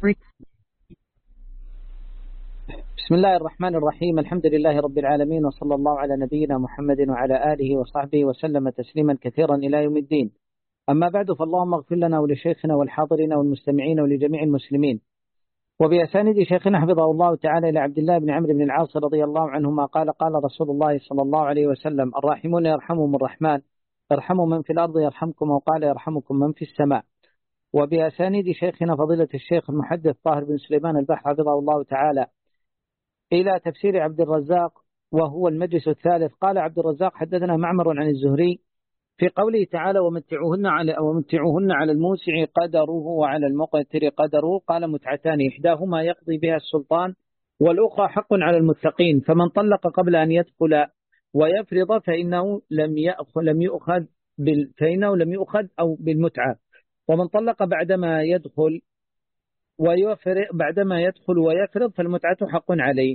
بسم الله الرحمن الرحيم. الحمد لله رب العالمين، وصلى الله على نبينا محمد وعلى آله وصحبه وسلم تسليما كثيرا إلى يوم الدين. أما بعد، فاللهم اغفر لنا ولشيخنا والحاضرين والمستمعين ولجميع المسلمين. وبأسانيد شيخنا حفظه الله تعالى إلى عبد الله بن عمرو بن العاص رضي الله عنهما قال: قال رسول الله صلى الله عليه وسلم: الراحمون يرحمهم الرحمن، ارحموا من في الأرض يرحمكم، وقال: يرحمكم من في السماء. وبأسانيد شيخنا فضيلة الشيخ المحدث طاهر بن سليمان البحر حفظه الله تعالى إلى تفسير عبد الرزاق وهو المجلس الثالث. قال عبد الرزاق: حدثنا معمر عن الزهري في قوله تعالى: ومتعوهن على الموسع قدره وعلى المقتر قدره. قال: متعتان، إحداهما يقضي بها السلطان، والأخرى حق على المتقين، فمن طلق قبل أن يدخل ويفرض فإنه لم يؤخذ أو بالمتعة، ومن طلق بعدما يدخل ويفرض فالمتعة حق عليه.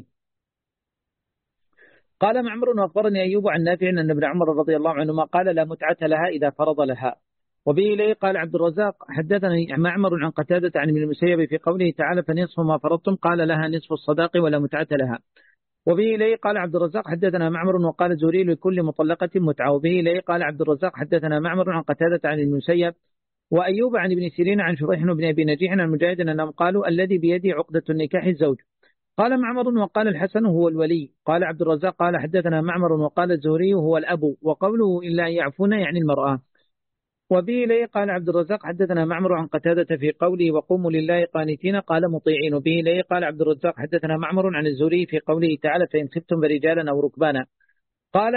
قال معمر: وأخبرني أيوب عن نافع أن ابن عمر رضي الله عنهما قال: لا متعة لها إذا فرض لها. وبه إليه قال عبد الرزاق: حدثني معمر عن قتادة عن ابن المسيب في قوله تعالى: فنصف ما فرضتم، قال: لها نصف الصداق ولا متعة لها. وبه إليه قال عبد الرزاق: حدثنا معمر وقال الزهري: لكل مطلقة متعة. وبه إليه قال عبد الرزاق: حدثنا معمر عن قتادة عن ابن المسيب وأيوب عن ابن سيرين عن شريح بن أبي نجيح عن مجاهد أنهم قالوا: الذي بيده عقدة النكاح الزوج. قال معمر: وقال الحسن: هو الولي. قال عبد الرزاق: قال حدثنا معمر وقال الزهري: هو الأب. وقوله إلا يعفون يعني المرأة. وبه إليه قال عبد الرزاق: حدثنا معمر عن قتادة في قوله: وقوموا لله قانتين، قال مطيعين. وبه إليه قال عبد الرزاق: حدثنا معمر عن الزهري في قوله تعالى: فإن خفتم فرجالا أو ركبانا. قال: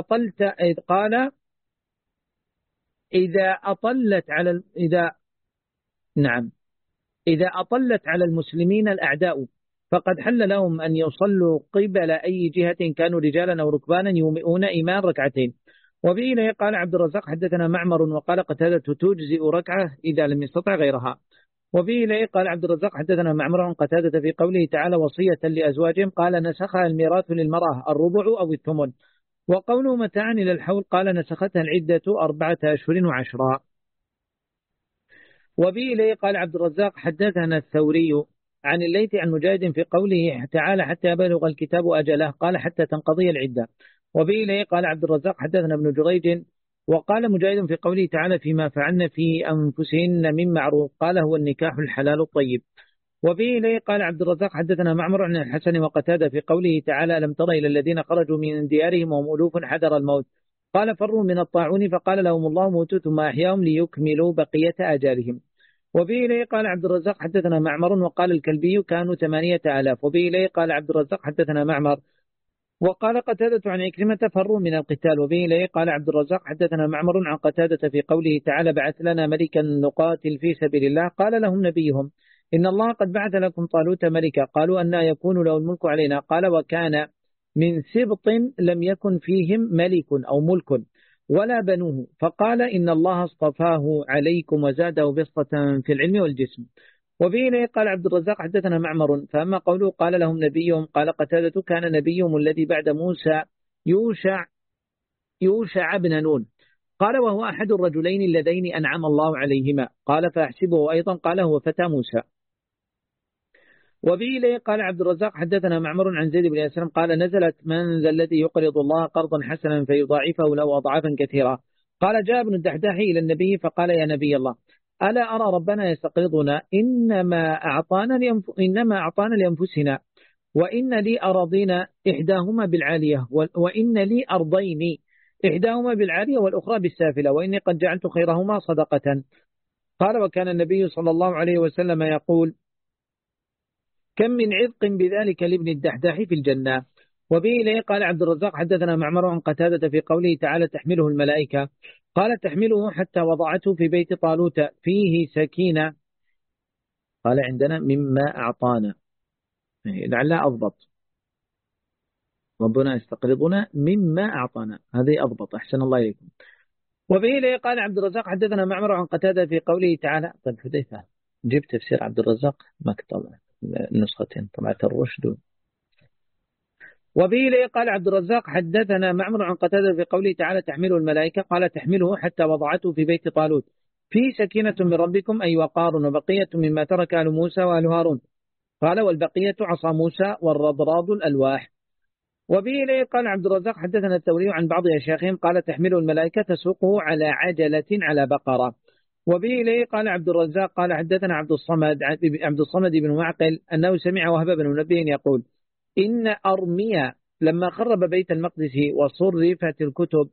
إذا أطلت على المسلمين الأعداء فقد حل لهم أن يصلوا قبل أي جهة كانوا رجالا أو ركبانا يومئون إيمان ركعتين. وبه إليه قال عبد الرزاق: حدثنا معمر وقال قتادة: تجزئ ركعة إذا لم يستطع غيرها. وبه إليه قال عبد الرزاق: حدثنا معمر عن قتادة في قوله تعالى: وصية لأزواجهم. قال: نسخها الميراث للمرأة الربع أو الثمن. وقوله متاعا إلى الحول قال: نسختها العدة 4 أشهر و10. وبه إليه قال عبد الرزاق: حدثنا الثوري عن الليث عن مجاهد في قوله تعالى: حتى يبلغ الكتاب أجله، قال: حتى تنقضي العدة. وبه إليه قال عبد الرزاق: حدثنا ابن جريج وقال مجاهد في قوله تعالى: فيما فعلن في أنفسهن من معروف، قال: هو النكاح الحلال الطيب. وبه إليه قال عبد الرزاق: حدثنا معمر عن الحسن وقتادة في قوله تعالى: لم تر إلى الذين خرجوا من ديارهم وهم ألوف حذر الموت، قال: فروا من الطاعون، فقال لهم الله: موتوا ثم أحياهم ليكملوا بقية آجالهم. وبه إليه قال عبد الرزاق: حدثنا معمر وقال الكلبي: كانوا 8000. وبه إليه قال عبد الرزاق: حدثنا معمر وقال قتادة عن عكرمة: فروا من القتال. وبه إليه قال عبد الرزاق: حدثنا معمر عن قتادة في قوله تعالى: بعث لنا ملكا نقاتل في سبيل الله، قال لهم نبيهم: إن الله قد بعث لكم طالوت ملكا. قالوا: أن يكون له الملك علينا؟ قال: وكان من سبط لم يكن فيهم ملك أو ملك ولا بنوه، فقال: إن الله اصطفاه عليكم وزاده بسطة في العلم والجسم. وبه إليه قال عبد الرزاق: حدثنا معمر. فأما قوله قال لهم نبيهم، قال قتادة: كان نبيهم الذي بعد موسى يوشع بن نون. قال: وهو أحد الرجلين اللذين أنعم الله عليهما. قال: فأحسبه أيضا. قال: هو فتى موسى. وبه إليه قال عبد الرزاق: حدثنا معمر عن زيد بن أسلم قال: نزلت: من ذا الذي يقرض الله قرضا حسنا فيضاعفه له أضعافا كثيرة. قال: جاء ابن الدحداح إلى النبي فقال: يا نبي الله، ألا أرى ربنا يستقرضنا؟ إنما أعطانا لأنفسنا، وإن لي أراضين إحداهما بالعالية، وإن لي أرضين إحداهما بالعالية والأخرى بالسافلة، وإني قد جعلت خيرهما صدقة. قال: وكان النبي صلى الله عليه وسلم يقول: كم من عذق بذلك لابن الدحداح في الجنة. وبه إليه قال عبد الرزاق: حدثنا معمر عن قتادة في قوله تعالى: تحمله الملائكة. قال: تحمله حتى وضعته في بيت طالوت فيه سكينة. قال: عندنا مما أعطانا، لعلها أضبط، ربنا يستقرضنا مما أعطانا، هذه أضبط. أحسن الله إليكم. وبه إليه قال عبد الرزاق: حدثنا معمر عن قتادة في قوله تعالى. طيب حذيفة، جبت تفسير عبد الرزاق مكتوب النسختين طبعة الرشد. وبه إليه قال عبد الرزاق: حدثنا معمر عن قتادة في قوله تعالى: تحمله الملائكة. قال: تحمله حتى وضعته في بيت طالوت فيه سكينة من ربكم أي وقار وبقية مما ترك آل موسى وآل هارون. قال والبقية عصا موسى والرضراض الألواح. وبه إليه قال عبد الرزاق حدثنا الثوري عن بعض أشياخهم قال تحمله الملائكة تسوقه على عجلة على بقرة. وبه إليه قال عبد الرزاق قال حدثنا عبد الصمد بن معقل أنه سمع وهب بن منبه يقول إن أرميا لما خرب بيت المقدس وصرفت الكتب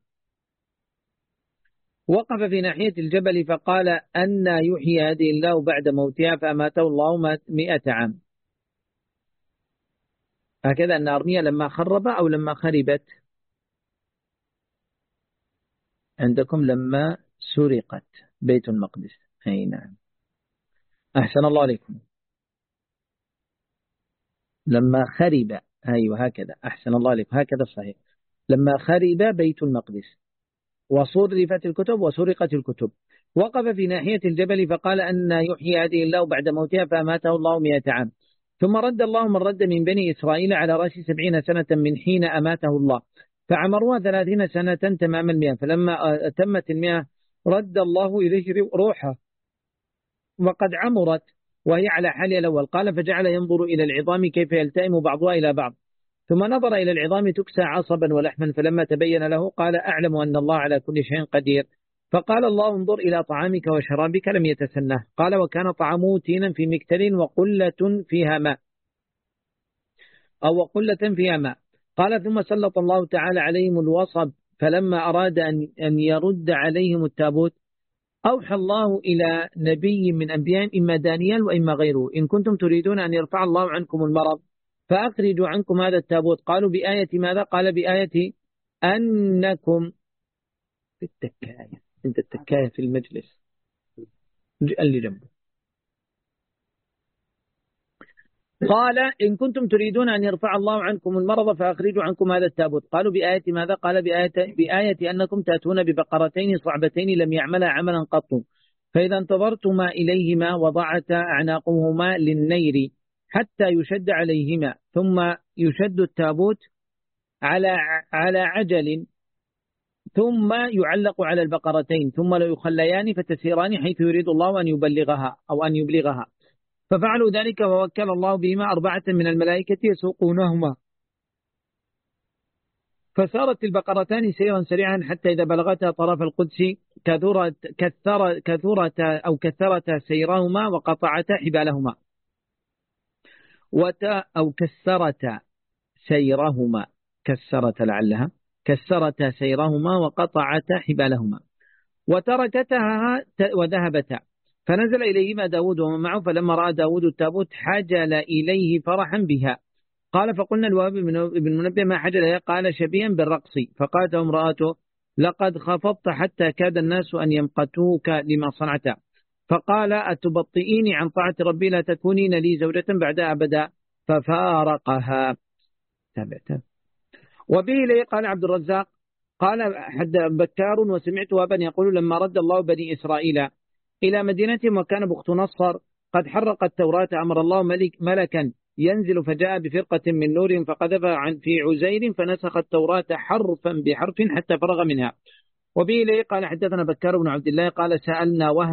وقف في ناحية الجبل فقال أن يحيي هذه الله بعد موتها فأماته الله 100 عام. هكذا أن أرميا لما خرب أو لما خربت عندكم لما سرقت بيت المقدس. أي نعم أحسن الله عليكم. لما خرب أيوة هكذا أحسن الله عليكم هكذا صحيح. لما خرب بيت المقدس وصرفت الكتب وسرقت الكتب وقف في ناحية الجبل فقال أن يحيي هذه الله بعد موتها فأماته الله 100 عام. ثم رد الله من رد من بني إسرائيل على رأس 70 سنة من حين أماته الله فعمروها 30 سنة تمام 100. فلما تمت 100 رد الله إليه روحه وقد عمرت وهي على حالها الأول. قال فجعل ينظر إلى العظام كيف يلتئم بعضها إلى بعض ثم نظر إلى العظام تكسى عصبا ولحما فلما تبين له قال أعلم أن الله على كل شيء قدير. فقال الله انظر إلى طعامك وشرابك لم يتسنه. قال وكان طعامه تينا في مكتل وقلة فيها ماء أو وقلة فيها ماء. قال ثم سلط الله تعالى عليهم الوصب فلما أراد أن يرد عليهم التابوت أوحى الله إلى نبي من أنبياء إما دانيال وإما غيره إن كنتم تريدون أن يرفع الله عنكم المرض فأخرجوا عنكم هذا التابوت. قالوا بآية ماذا؟ قال بآية أنكم في التكاية. أنت التكاية في المجلس اللي جنبه. قال إن كنتم تريدون أن يرفع الله عنكم المرض فأخرجوا عنكم هذا التابوت. قالوا بآية ماذا؟ قال بآية أنكم تأتون ببقرتين صعبتين لم يعملا عملا قط فإذا انتظرتما إليهما وضعتا أعناقهما للنير حتى يشد عليهما ثم يشد التابوت على عجل ثم يعلق على البقرتين ثم لا يخليان فتسيران حيث يريد الله أن يبلغها أو أن يبلغها. ففعلوا ذلك ووكل الله بهما 4 من الملائكة يسوقونهما فسارت البقرتان سيرا سريعا حتى إذا بلغتا طرف القدس كثرتا سيرهما وقطعتا حبالهما أو كسرتا سيرهما كسرتا سيرهما وقطعتا حبالهما وتركتها وذهبتا. فنزل إليهما داود ومن معه فلما رأى داود التابوت حجل إليه فرحا بها. قال فقلنا الوهاب بن منبه ما حجل؟ قال شبيها بالرقص. فقالت امرأته لقد خفضت حتى كاد الناس أن يمقتوك لما صنعت. فقال أتبطئيني عن طاعة ربي لا تكونين لي زوجة بعد أبدا ففارقها. تابعت. وبه إليه قال عبد الرزاق قال حد بكار وسمعت وابا يقول لما رد الله بني إسرائيل إلى مدينتهم وكان بخت نصر قد حرق التوراة أمر الله ملكا ينزل فجاء بفرقة من نور فقذف في عزير فنسخ التوراة حرفا بحرف حتى فرغ منها. وبه إليه قال حدثنا بكار بن عبد الله قال سألنا وهب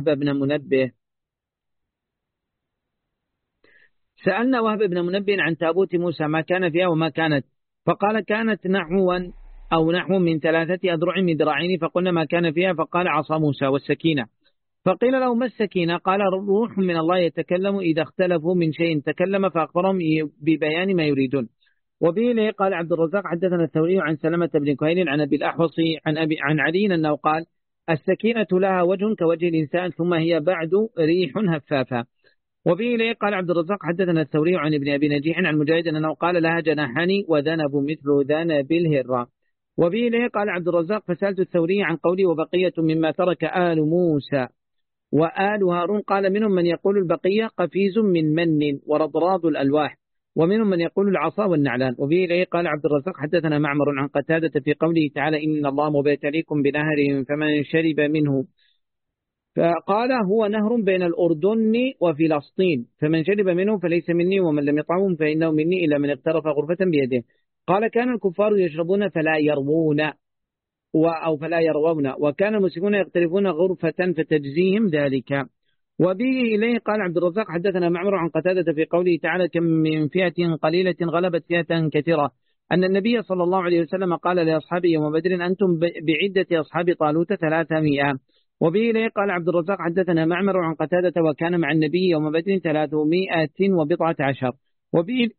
بن منبه عن تابوت موسى ما كان فيها وما كانت. فقال كانت نحو من 3 أذرع من ذراعين. فقلنا ما كان فيها فقال عصا موسى والسكينة. فقيل له ما السكينة؟ قال روح من الله يتكلم إذا اختلفوا من شيء تكلم فأخبرهم ببيان ما يريدون. وبه إليه قال عبد الرزاق حدثنا الثوري عن سلمة بن كهيل عن أبي الأحوص عن علي أنه قال السكينة لها وجه كوجه الإنسان ثم هي بعد ريح هفافة. وبه إليه قال عبد الرزاق حدثنا الثوري عن ابن أبي نجيح عن مجاهد أنه قال لها جناحان وذنب مثل ذنب الهرة. وبه إليه قال عبد الرزاق فسألت الثوري عن قولي وبقية مما ترك آل موسى وآل هارون قال منهم من يقول البقية قفيز من ورضراض الألواح ومنهم من يقول العصا والنعلان. وبه إليه قال عبد الرزاق حدثنا معمر عن قتادة في قوله تعالى إن الله مبتليكم بنهر فمن شرب منه فقال هو نهر بين الأردن وفلسطين فمن شرب منه فليس مني ومن لم يطعمه فإنه مني إلا من اقترف غرفة بيده. قال كان الكفار يشربون فلا يربون أو فلا يروون، وكان المسلمون يقترفون غرفة فتجزيهم ذلك. وبه إليه قال عبد الرزاق حدثنا معمر عن قتادة في قوله تعالى كم من فئة قليلة غلبت فئة كثيرة، أن النبي صلى الله عليه وسلم قال لأصحابه يوم بدر أنتم بعدة أصحاب طالوت 300. وبه إليه قال عبد الرزاق حدثنا معمر عن قتادة وكان مع النبي يوم بدر 319. وبه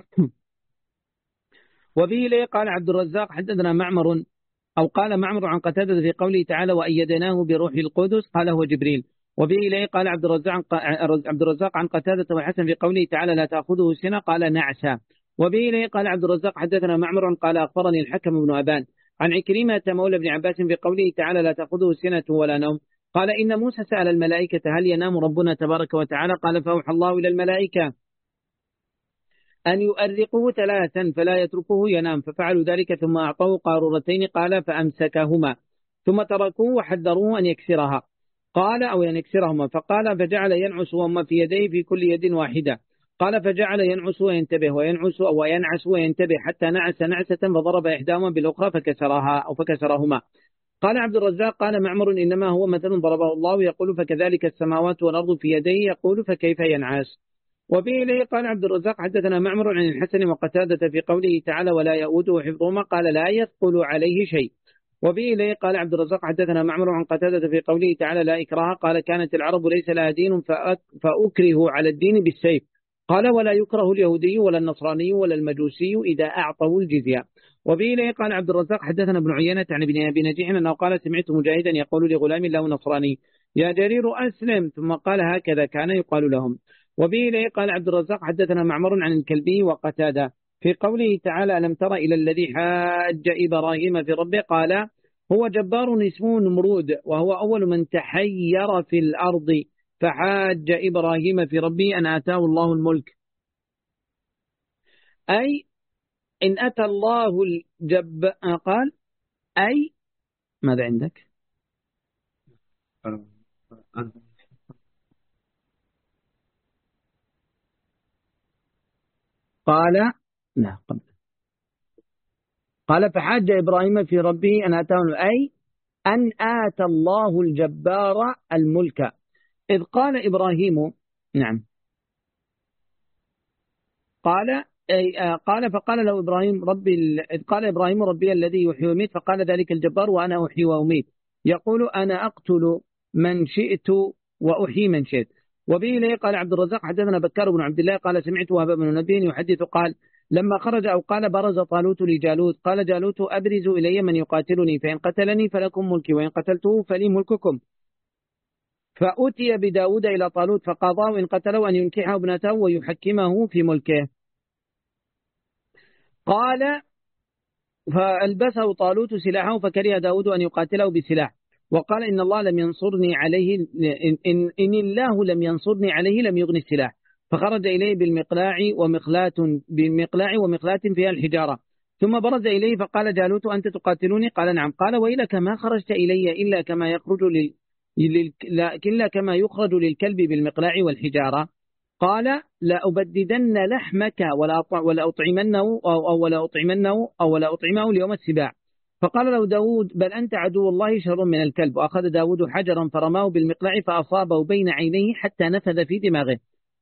وبه إليه قال عبد الرزاق حدثنا معمر أو قال معمر عن قتادة في قوله تعالى وأيدناه بروح القدس قال هو جبريل. وبه إليه قال عبد الرزاق عن قتادة والحسن في قوله تعالى لا تأخذه سنة قال نعسا. وبه إليه قال عبد الرزاق حدثنا معمر قال أخبرني الحكم بن أبان عن عكرمة مولى بن عباس في قوله تعالى لا تأخذه سنة ولا نوم قال إن موسى سأل الملائكة هل ينام ربنا تبارك وتعالى قال فأوحى الله إلى الملائكة أن يؤرقه 3 فلا يتركه ينام، ففعلوا ذلك ثم أعطوه قارورتين قال فأمسكهما ثم تركوه وحذروه أن يكسرها قال أو أن يكسرهما، فقال فجعل ينعس وهما في يديه في كل يد واحدة قال فجعل ينعس وينتبه وينعس وينتبه حتى نعس نعسة فضرب إحداهما بالأخرى فكسرها أو فكسرهما. قال عبد الرزاق قال معمر إنما هو مثل ضربه الله يقول فكذلك السماوات والأرض في يديه يقول فكيف ينعس. وبه إليه قال عبد الرزاق حدثنا معمر عن الحسن وقتادة في قوله تعالى ولا يؤوده حفظهما قال لا يثقل عليه شيء. وبه إليه قال عبد الرزاق حدثنا معمر عن قتادة في قوله تعالى لا إكراه قال كانت العرب ليس لها دين فأكرهوا على الدين بالسيف قال ولا يكره اليهودي ولا النصراني ولا المجوسي إذا أعطوا الجزية. وبه إليه قال عبد الرزاق حدثنا ابن عيينة عن ابن أبي نجيح أنه قال سمعت مجاهدا يقول لغلام له نصراني يا جرير أسلم ثم قال هكذا كان يقال لهم. وبه إليه قال عبد الرزاق حدثنا معمر عن الكلبي وقتادة في قوله تعالى ألم تر إلى الذي حاج إبراهيم في ربه قال هو جبار اسمه نمرود وهو أول من تحير في الأرض فحاج إبراهيم في ربه أن آتاه الله الملك أي إن أتى الله قال أي ماذا عندك قال لا قبل قال فحاج إبراهيم في ربه أن آتاه أي أن آتى الله الجبار الملك إذ قال إبراهيم نعم قال قال فقال له إبراهيم إذ قال إبراهيم ربي الذي يحيي ويميت فقال ذلك الجبار وأنا أحيي وأميت يقول أنا أقتل من شئت وأحيي من شئت. وبه إليه قال عبد الرزاق حدثنا بكار بن عبد الله قال سمعت وهب بن نبيه يحدث قال لما خرج أو قال برز طالوت لجالوت قال جالوت أبرزوا إلي من يقاتلني فإن قتلني فلكم ملكي وإن قتلته فلي ملككم. فأتي بداود إلى طالوت فقضاه إن قتله أن ينكحه ابنته ويحكمه في ملكه. قال فألبسه طالوت سلاحه فكره داود أن يقاتله بسلاح وقال إن الله لم ينصرني عليه إن الله لم ينصرني عليه لم يغني السلاح فخرج إليه بالمقلاع ومقلاة فيها الحجارة ثم برز إليه فقال جالوت أنت تقاتلوني قال نعم قال ويلك ما خرجت إلي إلا كما يخرج للكلب بالمقلاع والحجارة قال لأبددن لحمك ولا أطعمه ليوم السباع. فقال له داود بل أنت عدو الله شر من الكلب. وأخذ داود حجرا فرماه بالمقلاع فأصابه بين عينيه حتى نفذ في دماغه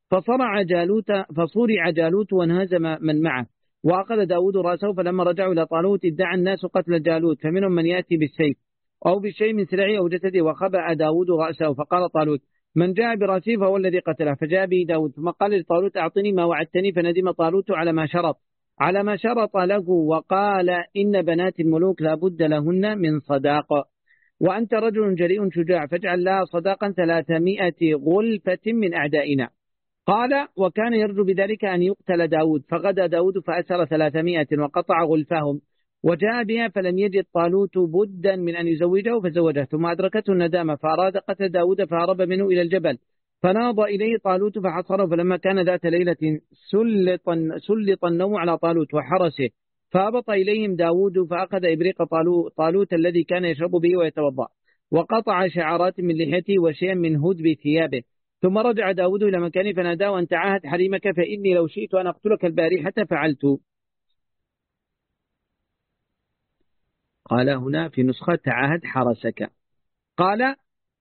فصرع جالوت وانهزم من معه. وأخذ داود رأسه فلما رجعوا إلى طالوت ادعى الناس قتل جالوت فمنهم من يأتي بالسيف أو بالشيء من سلاحه أو جسده وخبأ داود رأسه فقال طالوت من جاء برأسه فهو الذي قتله فجاء به داود ثم قال لطالوت أعطني ما وعدتني فندم طالوت على ما شرط له وقال إن بنات الملوك لا بد لهن من صداق وأنت رجل جريء شجاع فاجعل لها صداقا 300 غلفة من أعدائنا. قال وكان يرجو بذلك أن يقتل داود فغدا داود فأسر 300 وقطع غلفهم وجاء بها فلم يجد طالوت بدا من أن يزوجه فزوجه ثم أدركته الندامة فأراد قتل داود فهرب منه إلى الجبل فناض إليه طالوت فحصره فلما كان ذات ليلة سلط النوم على طالوت وحرسه فهبط إليهم داود فأخذ إبريق طالوت الذي كان يشرب به ويتوضأ وقطع شعرات من لحيته وشيئا من هدب ثيابه ثم رجع داود إلى مكانه فناداه أن تعاهد حريمك فإني لو شئت أن أقتلك البارحة فعلت. قال هنا في نسخة تعاهد حرسك. قال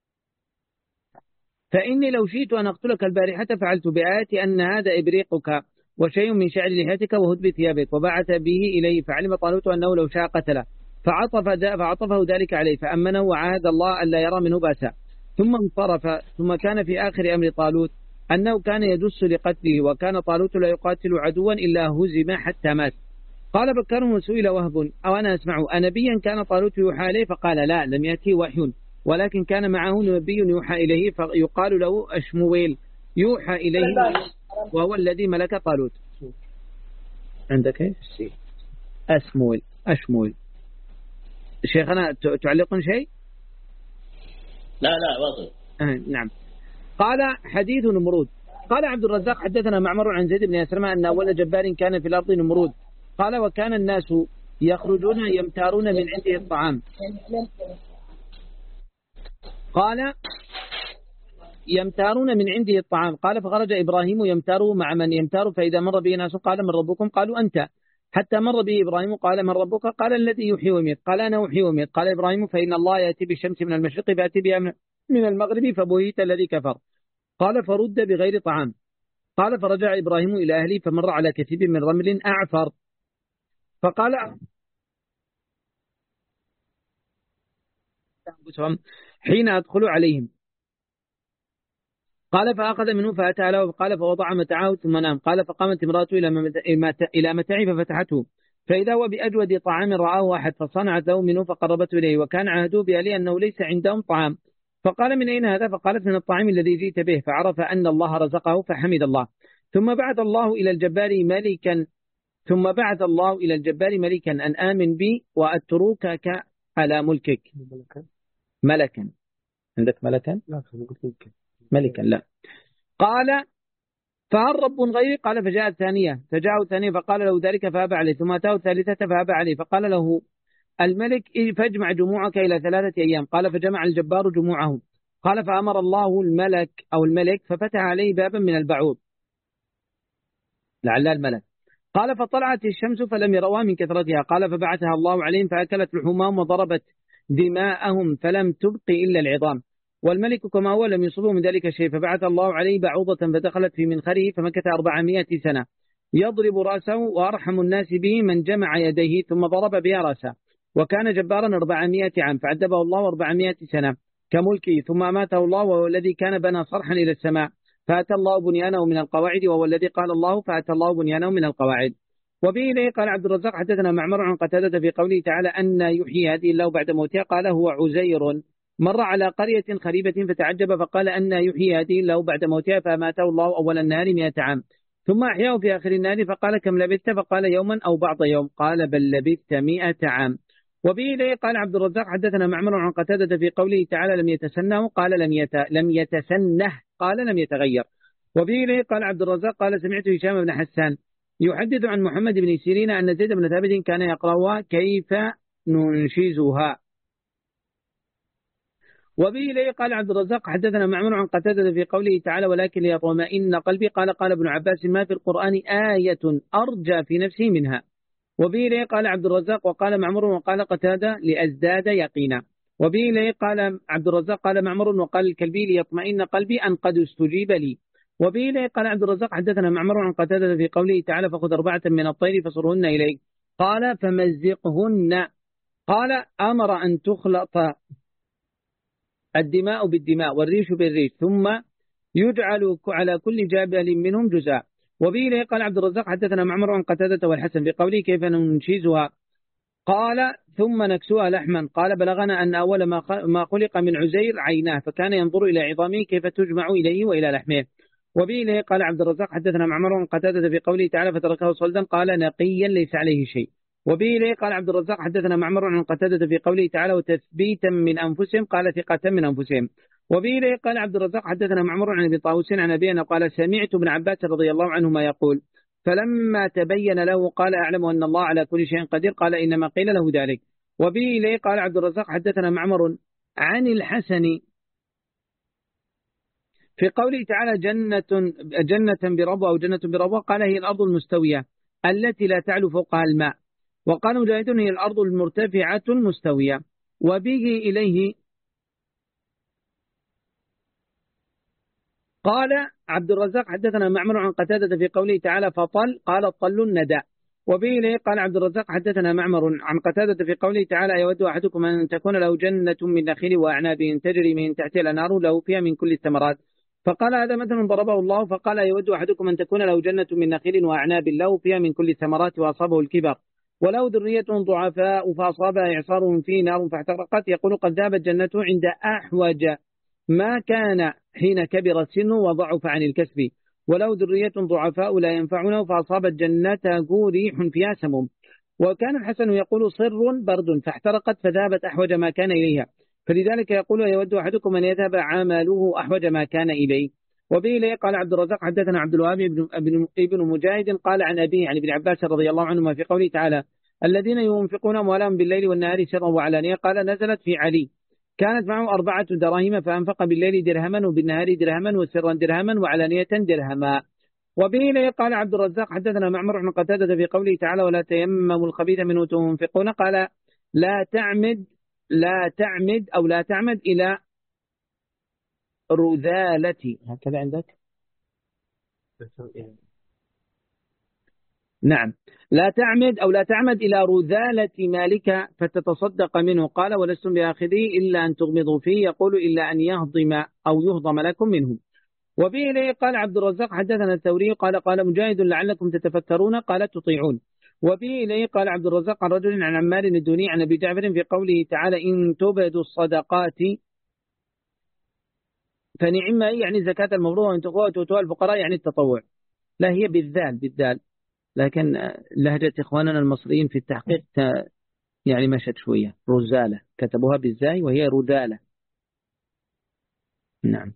فإني لو شئت أن أقتلك البارحة فعلت بآياتي أن هذا إبريقك وشيء من شعر لحيتك وهدب ثيابك، وبعث به إليه، فعلم طالوت أنه لو شاء قتله، فعطفه ذلك عليه فأمنه وعاهد الله ألا يرى منه بأسا. ثم انصرف. ثم كان في آخر أمر طالوت أنه كان يدس لقتله، وكان طالوت لا يقاتل عدوا إلا هزم حتى مات. قال بكر وسئل وهب أو أنا أسمع أنبيا كان طالوت يوحى إليه؟ فقال لا، لم يأتي وحي، ولكن كان معه نبي يوحى إليه فيقال له أشمويل يوحى إليه، وهو الذي ملك طالوت. عندك ايش؟ أشمويل. شيخنا تعلقون شيء؟ لا واضح. نعم. قال حديث نمرود. قال عبد الرزاق حدثنا معمر عن زيد بن أسلم أن أول جبار كان في الأرض نمرود. قال وكان الناس يخرجون يمتارون من عنده الطعام. قال يمتارون من عنده الطعام. قال فخرج إبراهيم يمتار مع من يمتار، فإذا مر به ناس قال من ربكم؟ قالوا أنت. حتى مر به إبراهيم قال من ربك؟ قال الذي يحيي ويميت. قال أنا أحيي ويميت. قال إبراهيم فإن الله يأتي بالشمس من المشرق فأتي بها من المغرب، فبهت الذي كفر. قال فرد بغير طعام. قال فرجع إبراهيم إلى أهله فمر على كثيب من رمل أعفر، فقال حين أدخل عليهم. قال فأخذ منه فأتى له قال فوضع متاعه ثم نام. قال فقامت امرأته إلى متاعه ففتحته، فإذا هو بأجود طعام رآه أحد، فصنعت له منه فقربته إليه، وكان عهده بأهله أنه ليس عندهم طعام. فقال من أين هذا؟ فقالت من الطعام الذي جئت به، فعرف أن الله رزقه فحمد الله. ثم بعث الله إلى الجبار ملكا أن آمن بي وأتركك على ملكك. ملكا. عندك ملكا؟ لا ملكا لا. قال فهل رب غيري؟ قال فجاء الثانية فقال له ذلك فأبى عليه، ثم أتاه الثالثة فأبى عليه، فقال له الملك فاجمع جموعك إلى 3 أيام. قال فجمع الجبار جموعهم. قال فأمر الله الملك ففتح عليه بابا من البعوض لعل الملك. قال فطلعت الشمس فلم يروها من كثرتها. قال فبعثها الله عليهم فأكلت لحومهم وضربت دماءهم فلم تبق إلا العظام. والملك كما هو لم يصبه من ذلك شيء، فبعث الله عليه بعوضة فدخلت في منخره فمكث 400 سنة يضرب رأسه، وأرحم الناس به من جمع يديه ثم ضرب بها رأسه، وكان جبارا 400 عام فعذبه الله 400 سنة كملكه، ثم أماته الله وهو الذي كان بنى صرحا إلى السماء فأتى الله بنيانه من القواعد، وهو الذي قال الله فأتى الله بنيانه من القواعد. وبه إليه قال عبد الرزاق حدثنا معمر عن قتادة في قوله تعالى أن يحيي هذه الله بعد موتها. قال هو عزير مر على قرية خريبة فتعجب فقال أن يحيي هذه الله بعد موتها، فأماته الله أول النهار 100 عام ثم أحياه في آخر النهار. فقال كم لبثت؟ فقال يوما أو بعض يوم. قال بل لبثت 100 عام. وبه إليه قال عبد الرزاق حدثنا معمر عن قتادة في قوله تعالى لم يتسنه. قال لم يتسنه. قال لم يتغير. وبه إليه قال عبد الرزاق قال سمعت هشام بن حسان يحدث عن محمد بن سيرين أن زيد بن ثابت كان يقرأها كيف ننشزها. وبه إليه قال عبد الرزاق حدثنا معمر عن قتادة في قوله تعالى ولكن ليطمئن قلبي. قال ابن عباس ما في القرآن آية أرجى في نفسي منها. وبه إليه قال عبد الرزاق وقال معمر وقال قتادة لأزداد يقينا. وبه إليه قال عبد الرزاق قال معمر وقال الكلبي ليطمئن قلبي أن قد استجيب لي. وبه إليه قال عبد الرزاق حدثنا معمر عن قتادة في قوله تعالى فخذ 4 من الطير فصرهن إليك. قال فمزقهن. قال أمر أن تخلط الدماء بالدماء والريش بالريش ثم يجعل على كل جبل منهم جزاء. وبه إليه قال عبد الرزاق حدثنا معمر عن قتادة والحسن بقوله كيف ننشزها. قال ثم نكسوها لحما. قال بلغنا أن أول ما خلق من عزير عيناه فكان ينظر إلى عظامه كيف تجمع إليه وإلى لحمه. وبه إليه قال عبد الرزاق حدثنا معمر عن قتادة في قوله تعالى فتركه صلدا. قال نقيا ليس عليه شيء. وبه إليه قال عبد الرزاق حدثنا معمر عن قتادة في قوله تعالى وتثبيتا من أنفسهم. قال ثقة من أنفسهم. وبه إليه قال عبد الرزاق حدثنا معمر عن أبي طاووس عن أبينا قال سمعت ابن عباس رضي الله عنهما يقول فلما تبين له قال أعلم أن الله على كل شيء قدير. قال إنما قيل له ذلك. وبه إليه قال عبد الرزاق حدثنا معمر عن الحسن في قوله تعالى جنة بربوة أو جنة بربوة. قال هي الأرض المستوية التي لا تعلو فوقها الماء. وقال مجاهد هي الأرض المرتفعة المستوية. وبه إليه قال عبد الرزاق حدثنا معمر عن قتادة في قوله تعالى فطل قال الطل الندى. وبه إليه قال عبد الرزاق حدثنا معمر عن قتادة في قوله تعالى يود أحدكم أن تكون له جنة من نخيل وأعناب تجري من تحتها الأنهار له فيها من كل الثمرات، فقال هذا مثل ضربه الله، فقال يود أحدكم أن تكون له جنة من نخيل وأعناب له فيها من كل الثمرات وأصابه الكبر وله ذرية ضعفاء فأصابها إعصار فيه نار فاحترقت، يقول قد ذهبت جنته عند أحوج ما كان حين كبر السن وضعف عن الكسب، ولو ذرية ضعفاء لا ينفعونه فأصابت جنته ريح فيها سموم. وكان الحسن يقول صر برد فاحترقت فذهبت أحوج ما كان إليها، فلذلك يقول يود أحدكم أن يذهب عمله أحوج ما كان إليه. وبه إليه قال عبد الرزاق حدثنا عبد الوهاب ابن مجاهد قال عن أبيه عن ابن عباس رضي الله عنهما في قوله تعالى الذين ينفقون أموالهم بالليل والنهار سرا وعلانية، قال نزلت في علي كانت معه 4 دراهم فأنفق بالليل درهما وبالنهار درهما وسرا درهما وعلانية درهما. وبه إليه قال عبد الرزاق حدثنا معمر عن قتادة في قوله تعالى ولا تيمموا الخبيث منه تنفقون، قال لا تعمد إلى رذالة، هكذا عندك؟ نعم، لا تعمد إلى رذالة مالك فتتصدق منه، قال ولستم بآخذه إلا أن تغمضوا فيه، يقول إلا أن يهضم لكم منه. وبه إليه قال عبد الرزاق حدثنا الثوري قال مجاهد لعلكم تتفكرون قال تطيعون. وبه إليه قال عبد الرزاق عن رجل عن عمار الدوني عن أبي جعفر في قوله تعالى إن تبدوا الصدقات فنعم، يعني زكاة المفروض وإن تخوها وتؤتوها الفقراء يعني التطوع، لا هي بالذال، لكن لهجة إخواننا المصريين في التحقيق يعني مشت شوية، رزالة كتبوها بالزاي وهي رذالة. نعم.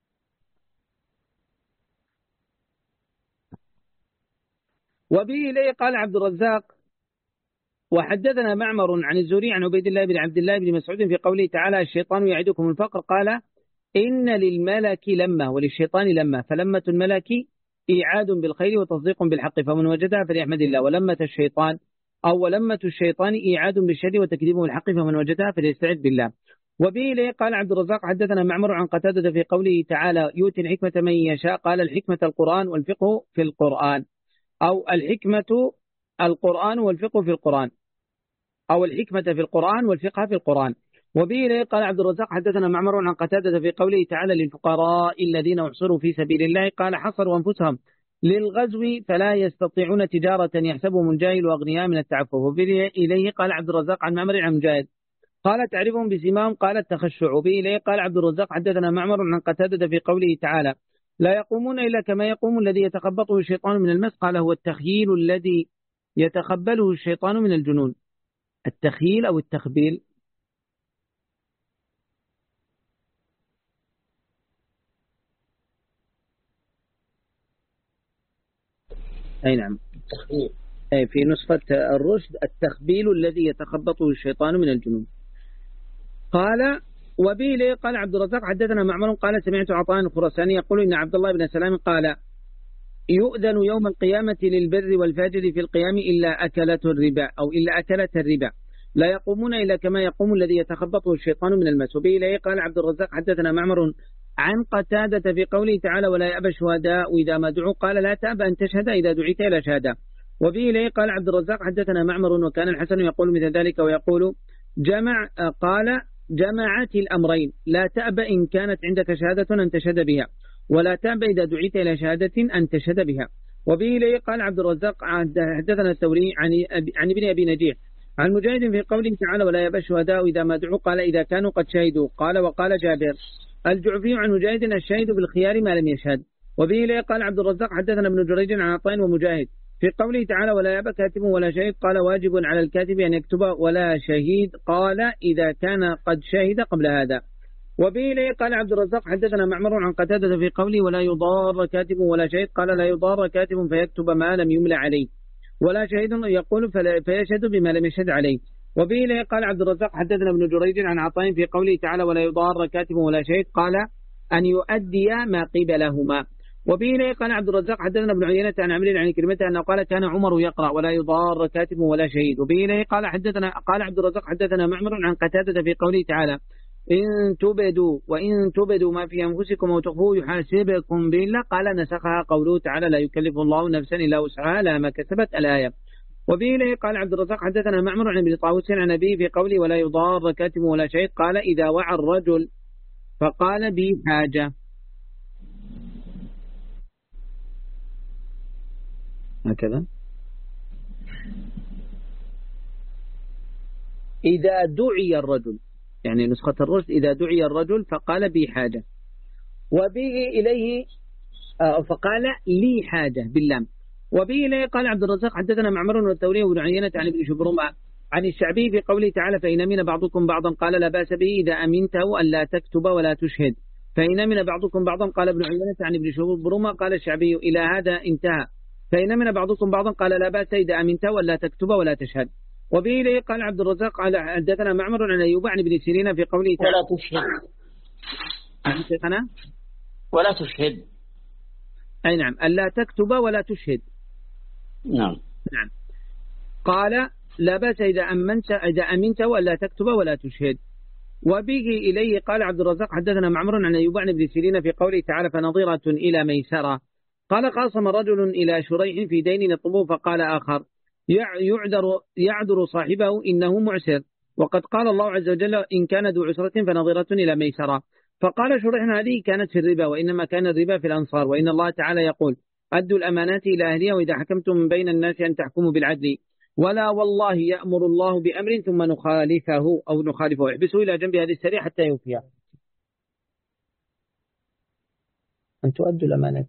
وبه إليه قال عبد الرزاق وحدثنا معمر عن الزهري عن عبيد الله بن عبد الله بن مسعود في قوله تعالى الشيطان يعدكم الفقر، قال إن للملك لمة وللشيطان لمة، فلمة الملك إيعاد بالخير وتصديق بالحق فمن وجدها فليحمد الله، ولمة الشيطان إيعاد بالشر وتكذيب بالحق فمن وجدها فليستعذ بالله. وبه إليه قال عبد الرزاق حدثنا معمر عن قتادة في قوله تعالى يؤتي الحكمة من يشاء، قال الحكمة القرآن والفقه في القرآن، أو الحكمة القرآن والفقه في القرآن، أو الحكمة في القرآن والفقه في القرآن. وبه إليه قال عبد الرزاق حدثنا معمر عن قتادة في قوله تعالى للفقراء الذين احصروا في سبيل الله، قال حصروا أنفسهم للغزو فلا يستطيعون تجارة يحسبهم الجاهل أغنياء من التعفف. وبه إليه قال عبد الرزاق عن معمر عن مجاهد قال تعرفهم بسماهم قال التخشع. وبه إليه قال عبد الرزاق حدثنا معمر عن قتادة في قوله تعالى لا يقومون إلا كما يقوم الذي يتخبطه الشيطان من المس، قال هو التخييل الذي يتخبله الشيطان من الجنون. التخييل أو التخبيل؟ أي نعم، أي في نسخة الرشد التخبيل الذي يتخبطه الشيطان من الجنون. قال وبه إليه قال عبد الرزاق حدثنا معمر قال سمعت عطاء الخراساني يقول إن عبد الله بن سلام قال يؤذن يوم القيامة للبر والفاجر في القيام إلا أكلت الربا لا يقومون إلا كما يقوم الذي يتخبطه الشيطان من المس. وبه إليه قال عبد الرزاق حدثنا معمر عن قتادة في قوله تعالى ولا يأبى الشهداء إذا ما دعوا، قال لا تأبى أن تشهد إذا دعيت إلى شهادة. وبه إليه قال عبد الرزاق حدثنا معمر وكان الحسن يقول مثل ذلك ويقول جمعت الأمرين لا تأبى إن كانت عندك شهادة أن تشهد بها، ولا تأبى إذا دعيت إلى شهادة أن تشهد بها. وبه إليه قال عبد الرزاق حدثنا الثوري عن ابن أبي نجيح عن مجاهد في قوله تعالى ولا يأبى الشهداء إذا ما دعوا، قال إذا كانوا قد شهدوا. قال وقال جابر الجعفي عن مجاهد الشهيد بالخيار ما لم يشهد. وبه إليه قال عبد الرزاق حدثنا ابن جريج عن عطاء ومجاهد في قوله تعالى ولا يأبى كاتب ولا شهيد، قال واجب على الكاتب أن يكتب ولا شهيد، قال إذا كان قد شهد قبل هذا. وبه إليه قال عبد الرزاق حدثنا معمر عن قتادة في قوله ولا يضار كاتب ولا شهيد، قال لا يضار كاتب فيكتب ما لم يملى عليه، ولا شهيد يقول فيشهد بما لم يشهد عليه. وبه إليه قال عبد الرزاق حدثنا ابن جريج عن عطاء في قوله تعالى ولا يضار كاتب ولا شهيد، قال أن يؤدي ما قبلهما. وبه إليه قال عبد الرزاق حدثنا ابن عيينة عن عمرو عن كلمته أنه قال كان عمر يقرأ ولا يضار كاتب ولا شهيد. وبه إليه قال عبد الرزاق حدثنا معمر عن قتادة في قوله تعالى وإن تبدوا ما في أنفسكم أو تخفوه يحاسبكم به الله، قال نسخها قوله تعالى لا يكلف الله نفسا إلا وسعها لها ما كسبت الآية. وبه إليه قال عبد الرزاق حدثنا معمر عن ابن طاووس عن أبيه في قوله ولا يضار كاتب ولا شهيد، قال إذا وعى الرجل فقال بي حاجة. هكذا إذا دعي الرجل، يعني نسخة الرشد إذا دعي الرجل فقال بي حاجة. وبه إليه فقال لي حاجة باللام. وبه إليه قال عبد الرزاق حدثنا معمر والثوري وابن عيينة عن ابن شبرمة عن الشعبي في قوله تعالى فإن أمن بعضكم بعضا قال لا بأس به إذا أمنته أن لا تكتب ولا تشهد. فإن أمن بعضكم بعضا قال ابن عيينة عن ابن شبرمة قال الشعبي إلى هذا انتهى. فإن أمن بعضكم بعضا قال لا بأس إذا أمنته أن لا تكتب ولا تشهد. وبه إليه قال عبد الرزاق قال حدثنا معمر عن أيوب عن ابن سيرين في قوله تعالى ولا تشهد ولا تشهد. أي نعم ألا تكتب ولا تشهد. نعم قال لا بأس إذا أمنت ولا تكتب ولا تشهد. وبه إليه قال عبد الرزاق حدثنا معمر عن أيوب عن ابن سيرين في قوله تعالى فنظيرة إلى ميسرة. قال خاصم رجل إلى شريح في دين يطلبه فقال آخر يعذر صاحبه إنه معسر، وقد قال الله عز وجل إن كان ذو عسرة فنظيرة إلى ميسرة. فقال شريح هذه كانت في الربا، وإنما كان الربا في الأنصار، وإن الله تعالى يقول أدوا الأمانات إلى أهلها وإذا حكمتم بين الناس أن تحكموا بالعدل، ولا والله يأمر الله بأمر ثم نخالفه احبسوا إلى جنب هذه السرية حتى يوفيها. أن تؤدوا الأمانات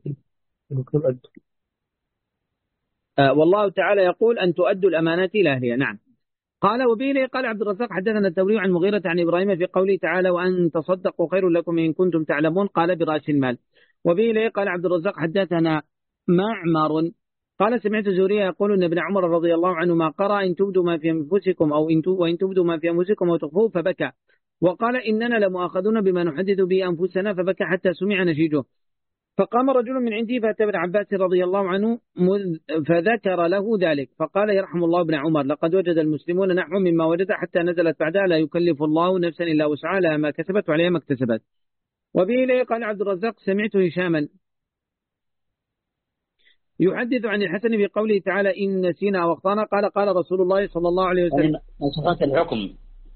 والله تعالى يقول أن تؤدوا الأمانات إلى أهلها. نعم. قال وبه قال عبد الرزاق حدثنا الثوري عن مغيرة عن إبراهيم في قوله تعالى وأن تصدقوا خير لكم إن كنتم تعلمون، قال برأس المال. وبه قال عبد الرزاق حدثنا معمر قال سمعت زوريا يقول أن ابن عمر رضي الله عنهما قرأ إن تبدوا ما في أنفسكم وإن تبدوا ما في أنفسكم أو تخفوه فبكى، وقال إننا لمؤاخذون بما نحدث به أنفسنا، فبكى حتى سمع نشيجه. فقام رجل من عندي فأتى ابن عباس رضي الله عنه فذكر له ذلك، فقال يرحم الله ابن عمر لقد وجد المسلمون نحو مما وجد حتى نزلت بعدها لا يكلف الله نفسا إلا وسعها لها ما كسبت وعليها ما اكتسبت. وبه إليه قال عبد الرزاق سمعت هشاما يحدث عن الحسن بقوله تعالى إن نسينا واخطانا قال رسول الله صلى الله عليه وسلم صفات الحكم.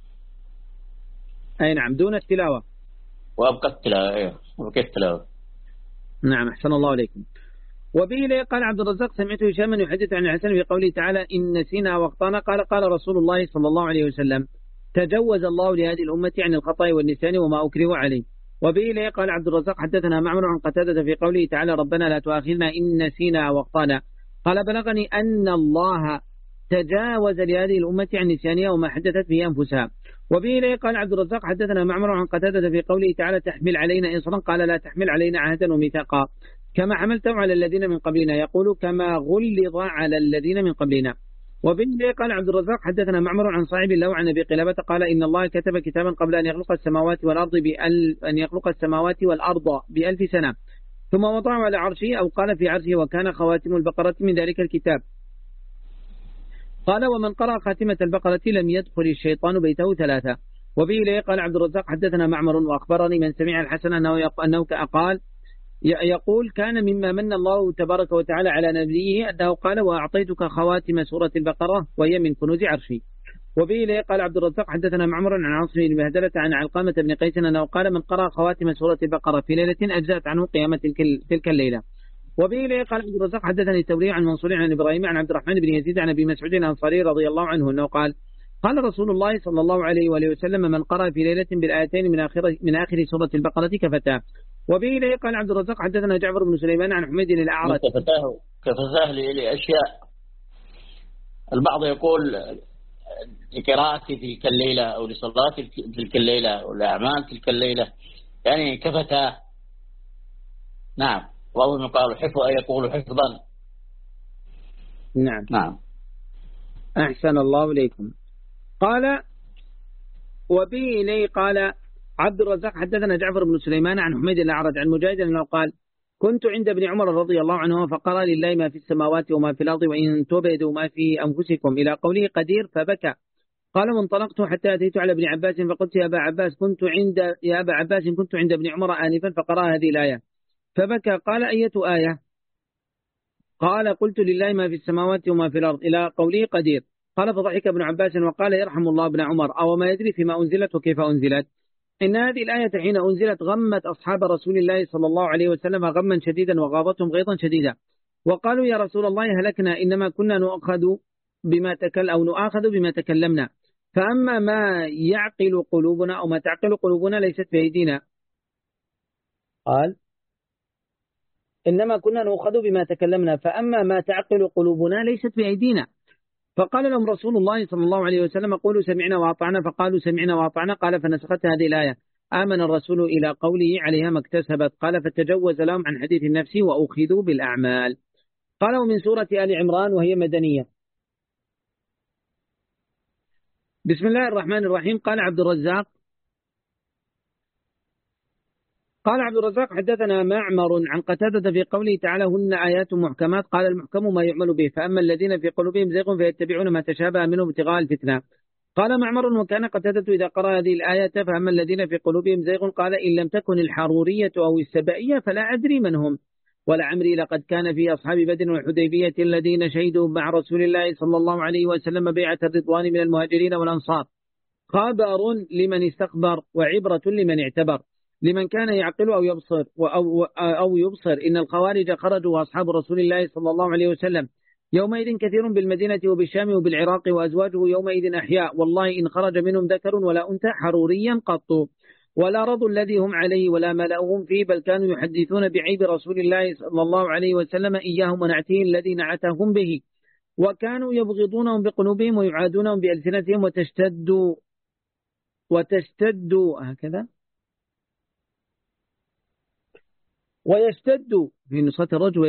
أي نعم دون التلاوة وأبقى التلاوة. نعم أحسن الله عليكم. وبه إليه قال عبد الرزاق سمعت هشاما يحدث عن الحسن في قوله تعالى إن نسينا واخطانا قال رسول الله صلى الله عليه وسلم تجوز الله لهذه الأمة عن الخطأ والنسيان وما أكره عليه. وبه إليه قال عبد الرزاق حدثنا معمر عن قتادة في قوله تعالى ربنا لا تؤاخذنا إن نسينا واخطانا، قال بلغني أن الله تجاوز لهذه الأمة عن نسيانها وما حدثت به أنفسها. وبه إليه قال عبد الرزاق حدثنا معمر عن قتادة في قوله تعالى تحمل علينا إصرا، قال لا تحمل علينا عهدا وميثاقا كما حملته على الذين من قبلنا، يقول كما غلظ على الذين من قبلنا. وبه إليه قال عبد الرزاق حدثنا معمر عن صاحب الله عن أبي قلابة قال إن الله كتب كتابا قبل أن يخلق السماوات والأرض ب1000 سنة ثم وضعه على عرشه، أو قال في عرشه وكان خواتم البقرة من ذلك الكتاب. قال ومن قرأ خاتمة البقرة لم يدخل الشيطان بيته 3. وبه إليه قال عبد الرزاق حدثنا معمر وأخبرني من سمع الحسن أنه قال يقول كان مما من الله تبارك وتعالى على نبيه أنه قال وأعطيتك خواتم سورة البقرة وهي من كنوز عرشي. وبه إليه قال عبد الرزاق حدثنا معمر عن عاصم بن بهدلة عن علقمة بن قيس أنه قال من قرأ خواتم سورة البقرة في ليلة أجزأت عنه قيامة تلك الليلة. وبه إليه قال عبد الرزاق حدثني الثوري عن منصور عن إبراهيم عن عبد الرحمن بن يزيد عن أبي مسعود الأنصاري رضي الله عنه أنه قال رسول الله صلى الله عليه وآله وسلم من قرأ في ليلة بالآيتين من آخر سورة البقرة كفتاه. وبه إليه قال عبد الرزاق حدثنا جعفر بن سليمان عن حميد الأعرج كفتاه لأشياء. البعض يقول لقراءتي تلك الليلة أو لصلاتي تلك الليلة والأعمال تلك الليلة يعني كفتاه. نعم. وأظن قالوا يقول حفظا. نعم أحسن الله إليكم. قال وبه إليه قال عبد الرزاق حدثنا جعفر بن سليمان عن حميد الأعرج عن مجاهد أنه قال كنت عند ابن عمر رضي الله عنه فقرأ لله ما في السماوات وما في الأرض وإن تبدوا ما في أنفسكم إلى قوله قدير فبكى. قال وانطلقت حتى أتيت على ابن عباس فقلت يا أبا عباس كنت عند ابن عمر آنفا فقرأ هذه الآية فبكى. قال أية آية؟ قال قلت لله ما في السماوات وما في الأرض إلى قوله قدير. قال فضحك ابن عباس وقال يرحم الله ابن عمر أو ما يدري فيما أنزلت وكيف أنزلت. إن هذه الآية حين أنزلت غمت أصحاب رسول الله صلى الله عليه وسلم غما شديدا وغاضتهم غيظا شديدا وقالوا يا رسول الله هلكنا إنما كنا نؤاخذ بما تكلمنا فأما ما يعقل قلوبنا أو ما تعقل قلوبنا ليست بأيدينا. قال إنما كنا نؤخذ بما تكلمنا فأما ما تعقل قلوبنا ليست بأيدينا. فقال لهم رسول الله صلى الله عليه وسلم قولوا سمعنا وأطعنا فقالوا سمعنا وأطعنا. قال فنسخت هذه الآية آمن الرسول إلى قوله عليها ما اكتسبت. قال فتجوز لهم عن حديث النفس وأخذوا بالأعمال. قال ومن سورة آل عمران وهي مدنية. بسم الله الرحمن الرحيم. قال عبد الرزاق حدثنا معمر عن قتادة في قوله تعالى هن آيات محكمات. قال المحكم ما يعمل به فأما الذين في قلوبهم زيغ فيتبعون ما تشابه منه ابتغاء الفتنة. قال معمر وكان قتادة إذا قرأ هذه الآية فأما الذين في قلوبهم زيغ قال إن لم تكن الحرورية أو السبائية فلا أدري من هم ولعمري لقد كان في أصحاب بدر والحديبية الذين شهدوا مع رسول الله صلى الله عليه وسلم بيعة الرضوان من المهاجرين والأنصار خبر لمن استخبر وعبرة لمن اعتبر لمن كان يعقل أو يبصر. إن الخوارج خرجوا وأصحاب رسول الله صلى الله عليه وسلم يومئذ كثير بالمدينة وبالشام وبالعراق وأزواجه يومئذ أحياء والله إن خرج منهم ذكر ولا أنثى حروريا قط ولا رضوا الذي هم عليه ولا ملأهم فيه بل كانوا يحدثون بعيب رسول الله صلى الله عليه وسلم إياهم ونعته الذي نعتهم به وكانوا يبغضونهم بقلوبهم ويعادونهم بألسنتهم وتشتد هكذا ويشتد في نصرة الرجل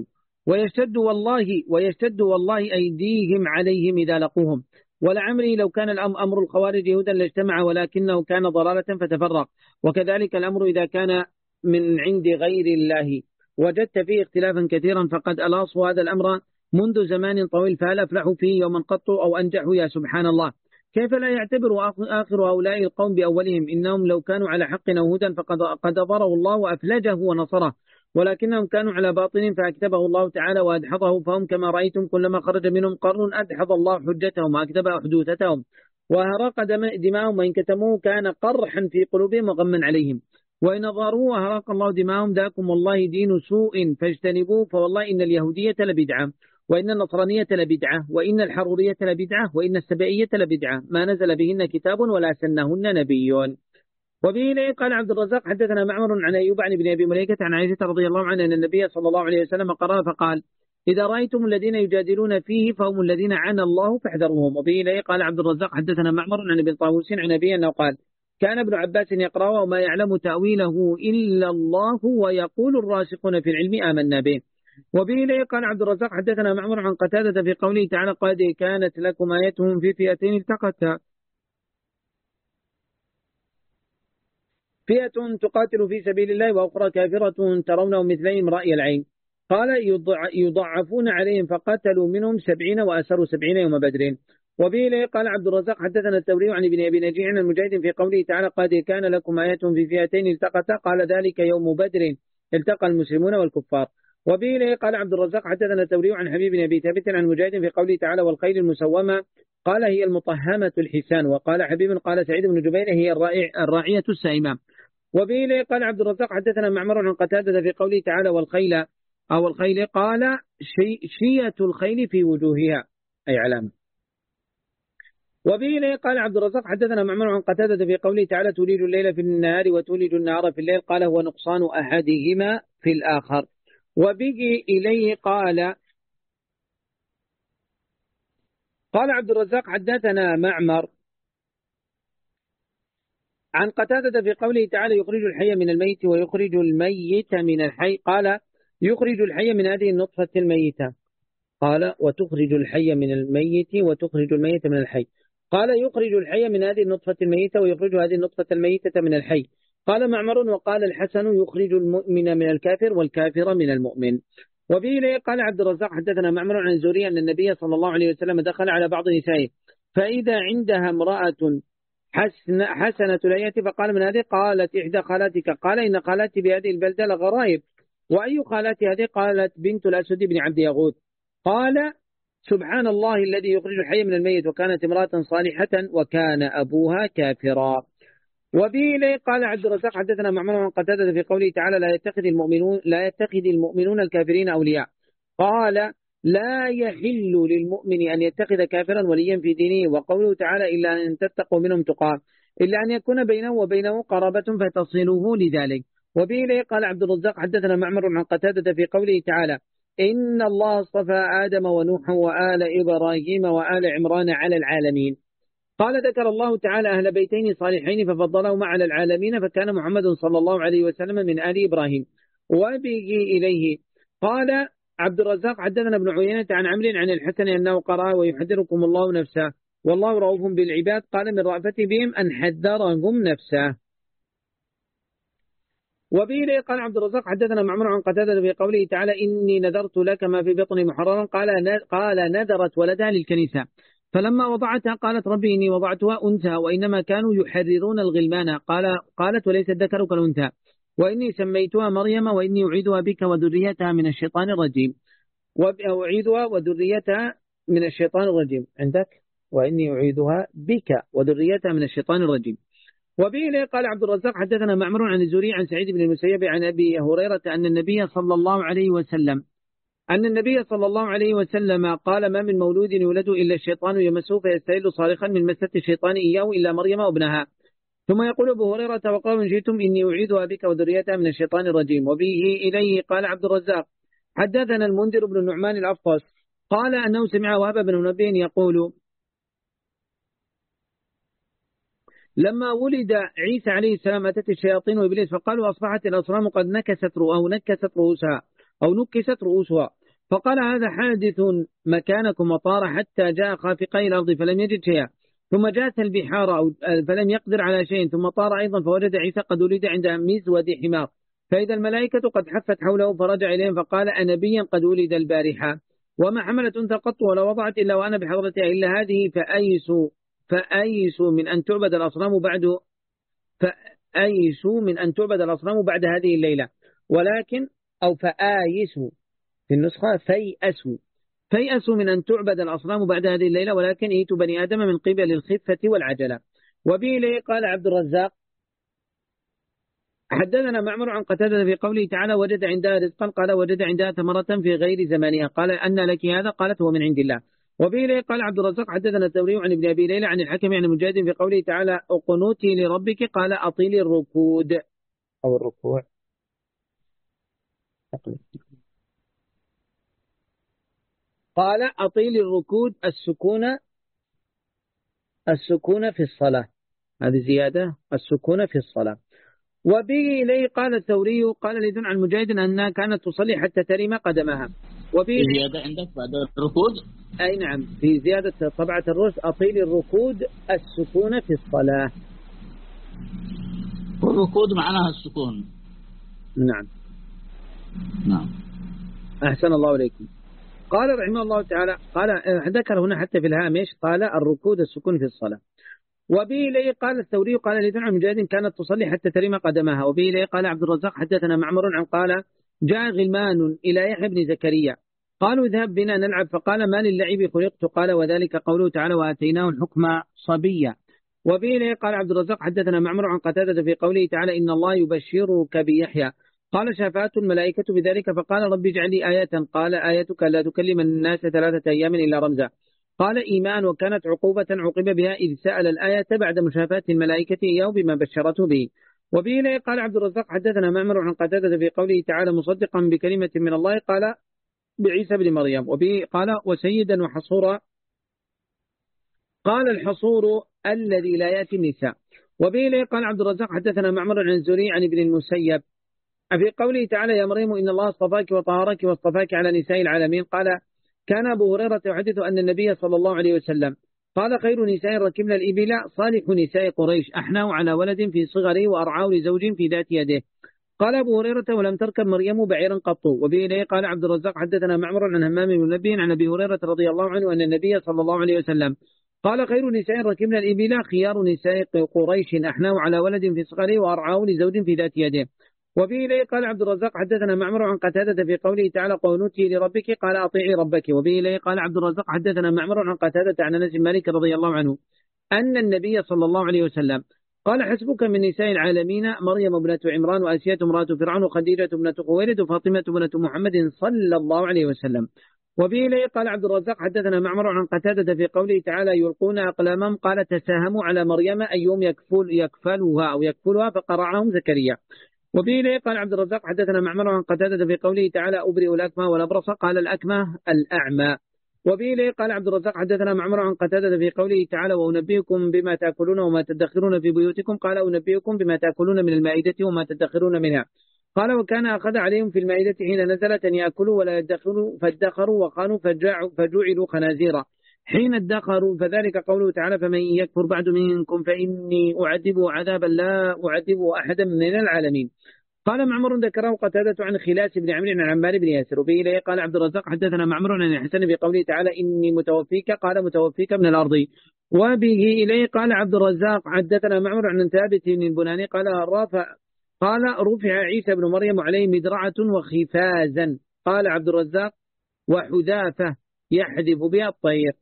ويشتد والله أيديهم عليهم إذا لقوهم ولعمري لو كان أمر الخوارج يهودا لاجتمع ولكنه كان ضلالة فتفرق وكذلك الأمر إذا كان من عند غير الله وجدت فيه اختلافا كثيرا فقد ألاصوا هذا الأمر منذ زمان طويل فهل أفلحوا فيه يوما قط أو أنجحوا يا سبحان الله. كيف لا يعتبر آخر هؤلاء القوم بأولهم إنهم لو كانوا على حق أو هدى فقد ضروا الله وأفلجه ونصره ولكنهم كانوا على باطل فأكتبه الله تعالى وأدحضه فهم كما رأيتم كلما خرج منهم قرن أدحض الله حجتهم وأكتب حدوثتهم وهراق دماءهم وإن كتموه كان قرحا في قلوبهم وغما عليهم وإن ضاروه وهراق الله دماءهم ذاكم والله دين سوء فاجتنبوه فوالله إن اليهودية لبدعة وإن النصرانية لبدعة وإن الحرورية لبدعة وإن السبائية لبدعة ما نزل بهن كتاب ولا سنهن نبي. وبه قال عبد الرزاق حدثنا معمر عن أيوب عن ابن أبي مليكة عن عائشة رضي الله عنها أن النبي صلى الله عليه وسلم قرأ فقال إذا رأيتم الذين يجادلون فيه فهم الذين عانى الله فاحذروهم. وبه قال عبد الرزاق حدثنا معمر عن ابن طاووس عن أبي أنه قال كان ابن عباس يقرأ وما يعلم تأويله إلا الله ويقول الراسخون في العلم آمنا به. وبه قال عبد الرزاق حدثنا معمر عن قتادة في قوله تعالى قد كانت لكم آيتهم في فئتين التقتا فئة تقاتل في سبيل الله وأخرى كافرة ترونهم مثلهم رأي العين. قال يضعفون عليهم فقتلوا منهم 70 وأسروا 70 يوم بدر. وبه قال عبد الرزاق حدثنا الثوري عن ابن أبي نجيع عن المجاهد في قوله تعالى قد كان لكم آية في فئتين التقتا قال ذلك يوم بدر التقى المسلمون والكفار. وبه قال عبد الرزاق حدثنا الثوري عن حبيب بن أبي ثابت عن مجاهد في قوله تعالى والخيل المسومة قال هي المطهمة الحسان. وقال حبيب قال سعيد بن جبير هي الراعية السائمة. وبه قال عبد الرزاق حدثنا معمر عن قتادة في قوله تعالى والخيل قال شية الخيل في وجوهها أي علامة. وبه قال عبد الرزاق حدثنا معمر عن قتادة في قوله تعالى تولج الليل في النهار وتولج النهار في الليل قال هو نقصان أحدهما في الآخر. وبه إليه قال عبد الرزاق حدثنا معمر عن قتادة في قوله تعالى يخرج الحي من الميت ويخرج الميت من الحي قال يخرج الحي من هذه النطفة الميتة قال وتخرج الحي من الميت وتخرج الميت من الحي قال يخرج الحي من هذه النطفة الميتة ويخرج هذه النطفة الميتة من الحي قال معمر وقال الحسن يخرج المؤمن من الكافر والكافر من المؤمن. وبه إليه قال عبد الرزاق حدثنا معمر عن الزهري أن النبي صلى الله عليه وسلم دخل على بعض نسائه فإذا عندها امرأة حسنة الآية فقال من هذه؟ قالت إحدى خالاتك. قال إن خالاتي بهذه البلدة لغرائب. وأي خالاتي هذه؟ قالت بنت الأسود بن عبد يغوث. قال سبحان الله الذي يخرج الحي من الميت وكانت امرأة صالحة وكان أبوها كافرا. وبه إليه قال عبد الرزاق حدثنا معمر عن قتادة في قوله تعالى لا يتخذ المؤمنون الكافرين أولياء. قال لا يحل للمؤمن أن يتخذ كافرا وليا في دينه. وقوله تعالى إلا أن تتقوا منهم تقاه إلا أن يكون بينه وبينه قرابة فتصله لذلك. وبه إليه قال عبد الرزاق حدثنا معمر عن قتادة في قوله تعالى إن الله اصطفى آدم ونوحا وآل إبراهيم وآل عمران على العالمين. قال ذكر الله تعالى أهل بيتين صالحين ففضلهما على العالمين فكان محمد صلى الله عليه وسلم من آل إبراهيم. وبه إليه قال عبد الرزاق حدثنا ابن عيينة عن عمرو عن الحسن أنه قرأ ويحذركم الله نفسه والله رؤوف بالعباد. قال من رأفته بهم أن حذرهم نفسه. وبه إليه قال عبد الرزاق حدثنا معمر عن قتادة في قوله تعالى إني نذرت لك ما في بطني محررا. قال نذرت ولدها للكنيسة فلما وضعتها قالت ربي إني وضعتها أنثى وإنما كانوا يحررون الغلمان. قالت وليس الذكر كالأنثى وإني سميتها مريم وإني أعيدها بك وذريتها من الشيطان الرجيم. وأعيدها وذريتها من الشيطان الرجيم عندك وإني أعيدها بك وذريتها من الشيطان الرجيم. وبه إليه قال عبد الرزاق حدثنا معمر عن الزهري عن سعيد بن المسيب عن أبي هريرة أن النبي صلى الله عليه وسلم قال ما من مولود يولد إلا الشيطان يمسه فيستهل صارخا من مسة الشيطان إياه إلا مريم وابنها. ثم يقول أبو هريرة وقال إن شئتم إني أعيدها بك وذريتها من الشيطان الرجيم. وبه إليه قال عبد الرزاق حدثنا المنذر بن النعمان الأفطس قال أنه سمع وهب بن منبه يقول لما ولد عيسى عليه السلام أتت الشياطين وإبليس فقالوا أصبحت الأصنام قد نكست رؤوسها فقال هذا حادث مكانكم وطار حتى جاء خافقي الأرض فلم يجد شيئا ثم جاءت البحار فلم يقدر على شيء ثم طار أيضا فوجد عيسى قد ولد عند مزود حمار فإذا الملائكة قد حفت حوله فرجع إليهم فقال أنبيا قد ولد البارحة وما حملت أنثى قط ولا وضعت إلا وأنا بحضرتها إلا هذه فأيسوا من أن تعبد الأصنام بعد هذه الليلة ولكن أو فآيسوا في النسخة فيأسوا من أن تعبد الأصنام بعد هذه الليلة ولكن ائتوا بني آدم من قبل الخفة والعجلة. وبه إليه قال عبد الرزاق حدثنا معمر عن قتادة في قوله تعالى وجد عندها رزقا قال وجد عندها ثمرة في غير زمانها قال أن لك هذا قالت هو من عند الله. وبه إليه قال عبد الرزاق حدثنا الثوري عن ابن أبي ليلى عن الحكم عن مجاهد في قوله تعالى اقنوتي لربك قال أطيلي الركود أو الركوع قال أطيلي الركود السكون في الصلاة هذه زيادة السكون في الصلاة. وبه إليه قال الثوري قال ليث عن مجاهد أنها كانت تصلي حتى ترم قدمها. وبه زيادة عندك بعد الركود أي نعم في زيادة طبعة الرز أطيل الركود السكون في الصلاة. الركود معناها السكون. نعم أحسن الله عليكم. قال رحمه الله تعالى قال ذكر هنا حتى في الهامش قال الركود السكون في الصلاة. وبه إليه قال الثوري قال ليث عن مجاهد كانت تصلي حتى ترم قدمها. وبه إليه قال عبد الرزاق حدثنا معمر عن قال جاء غلمان إلى يحيى بن زكريا قالوا اذهب بنا نلعب فقال ما للعب خلقت قال وذلك قوله تعالى وآتيناه الحكم صبيا. وبه إليه قال عبد الرزاق حدثنا معمر عن قتادة في قوله تعالى إن الله يبشرك بيحيى قال شافته الملائكة بذلك فقال رب اجعل لي آية قال آيتك لا تكلم الناس 3 أيام إلا رمزا قال إيمان وكانت عقوبة عوقب بها إذ سأل الآية بعد مشافاة الملائكة إياه بما بشرته به. وبه إليه قال عبد الرزاق حدثنا معمر عن قتادة في قوله تعالى مصدقا بكلمة من الله قال بعيسى بن مريم. وبه قال وسيدا وحصورا قال الحصور الذي لا يأتي النساء. وبه إليه قال عبد الرزاق حدثنا معمر عن الزهري عن ابن المسيب في قوله تعالى يا مريم إن الله اصطفاك وطهرك واصطفاك على نساء العالمين. قال كان أبو هريرة يحدث أن النبي صلى الله عليه وسلم قال خير نساء ركبنا الإبل صالح نساء قريش أحناه على ولد في صغره وأرعاه لزوج في ذات يده. قال أبو هريرة ولم تركب مريم بعيرا قط. وبه إليه قال عبد الرزاق حدثنا معمر عن همام بن منبه عن أبي هريرة رضي الله عنه أن النبي صلى الله عليه وسلم قال خير نساء ركبنا الإبل خيار نساء قريش أحناه على ولد في صغره وأرعاه لزوج في ذات يده. وبه إليه قال عبد الرزاق حدثنا معمر عن قتادة في قوله تعالى قنوتي لربك قال أطيعي ربك. وبه إليه قال عبد الرزاق حدثنا معمر عن قتادة عن أنس بن مالك رضي الله عنه أن النبي صلى الله عليه وسلم قال حسبك من نساء العالمين مريم ابنة عمران وآسية امرأة فرعون وخديجة ابنة خويلد وفاطمة ابنة محمد صلى الله عليه وسلم. وبه إليه قال عبد الرزاق حدثنا معمر عن قتادة في قوله تعالى يلقون أقلامهم قال تساهموا على مريم أيهم يكفلها أو يكفلها فقرعهم زكريا. وبه إليه قال عبد الرزاق حدثنا معمر عن قتادة في قوله تعالى أبرئ الأكمى والأبرص قال الأكمى الأعمى. وبه إليه قال عبد الرزاق حدثنا معمر عن قتادة في قوله تعالى وأنبئكم بما تأكلون وما تدخرون في بيوتكم قال أنبئكم بما تأكلون من المائدة وما تدخرون منها. قال وكان أخذ عليهم في المائدة حين نزلت أن يأكلوا ولا يدخروا فادخروا وقالوا فجعلوا خنازيرا حين ادخروا فذلك قوله تعالى فمن يكفر بعد منكم فإني أعذبه عذابا لا أعذبه أحدا من العالمين. قال معمر ذكره قتادة عن خلاس بن عمرو عن عمار بن ياسر. وبه إليه قال عبد الرزاق حدثنا معمر عن الحسن بقوله تعالى إني متوفيك قال متوفيك من الأرض. وبه إليه قال عبد الرزاق حدثنا معمر عن ثابت بن البناني قال رفع عيسى بن مريم عليه مدرعة وخفازا. قال عبد الرزاق وحذافة يحذف بها الطير.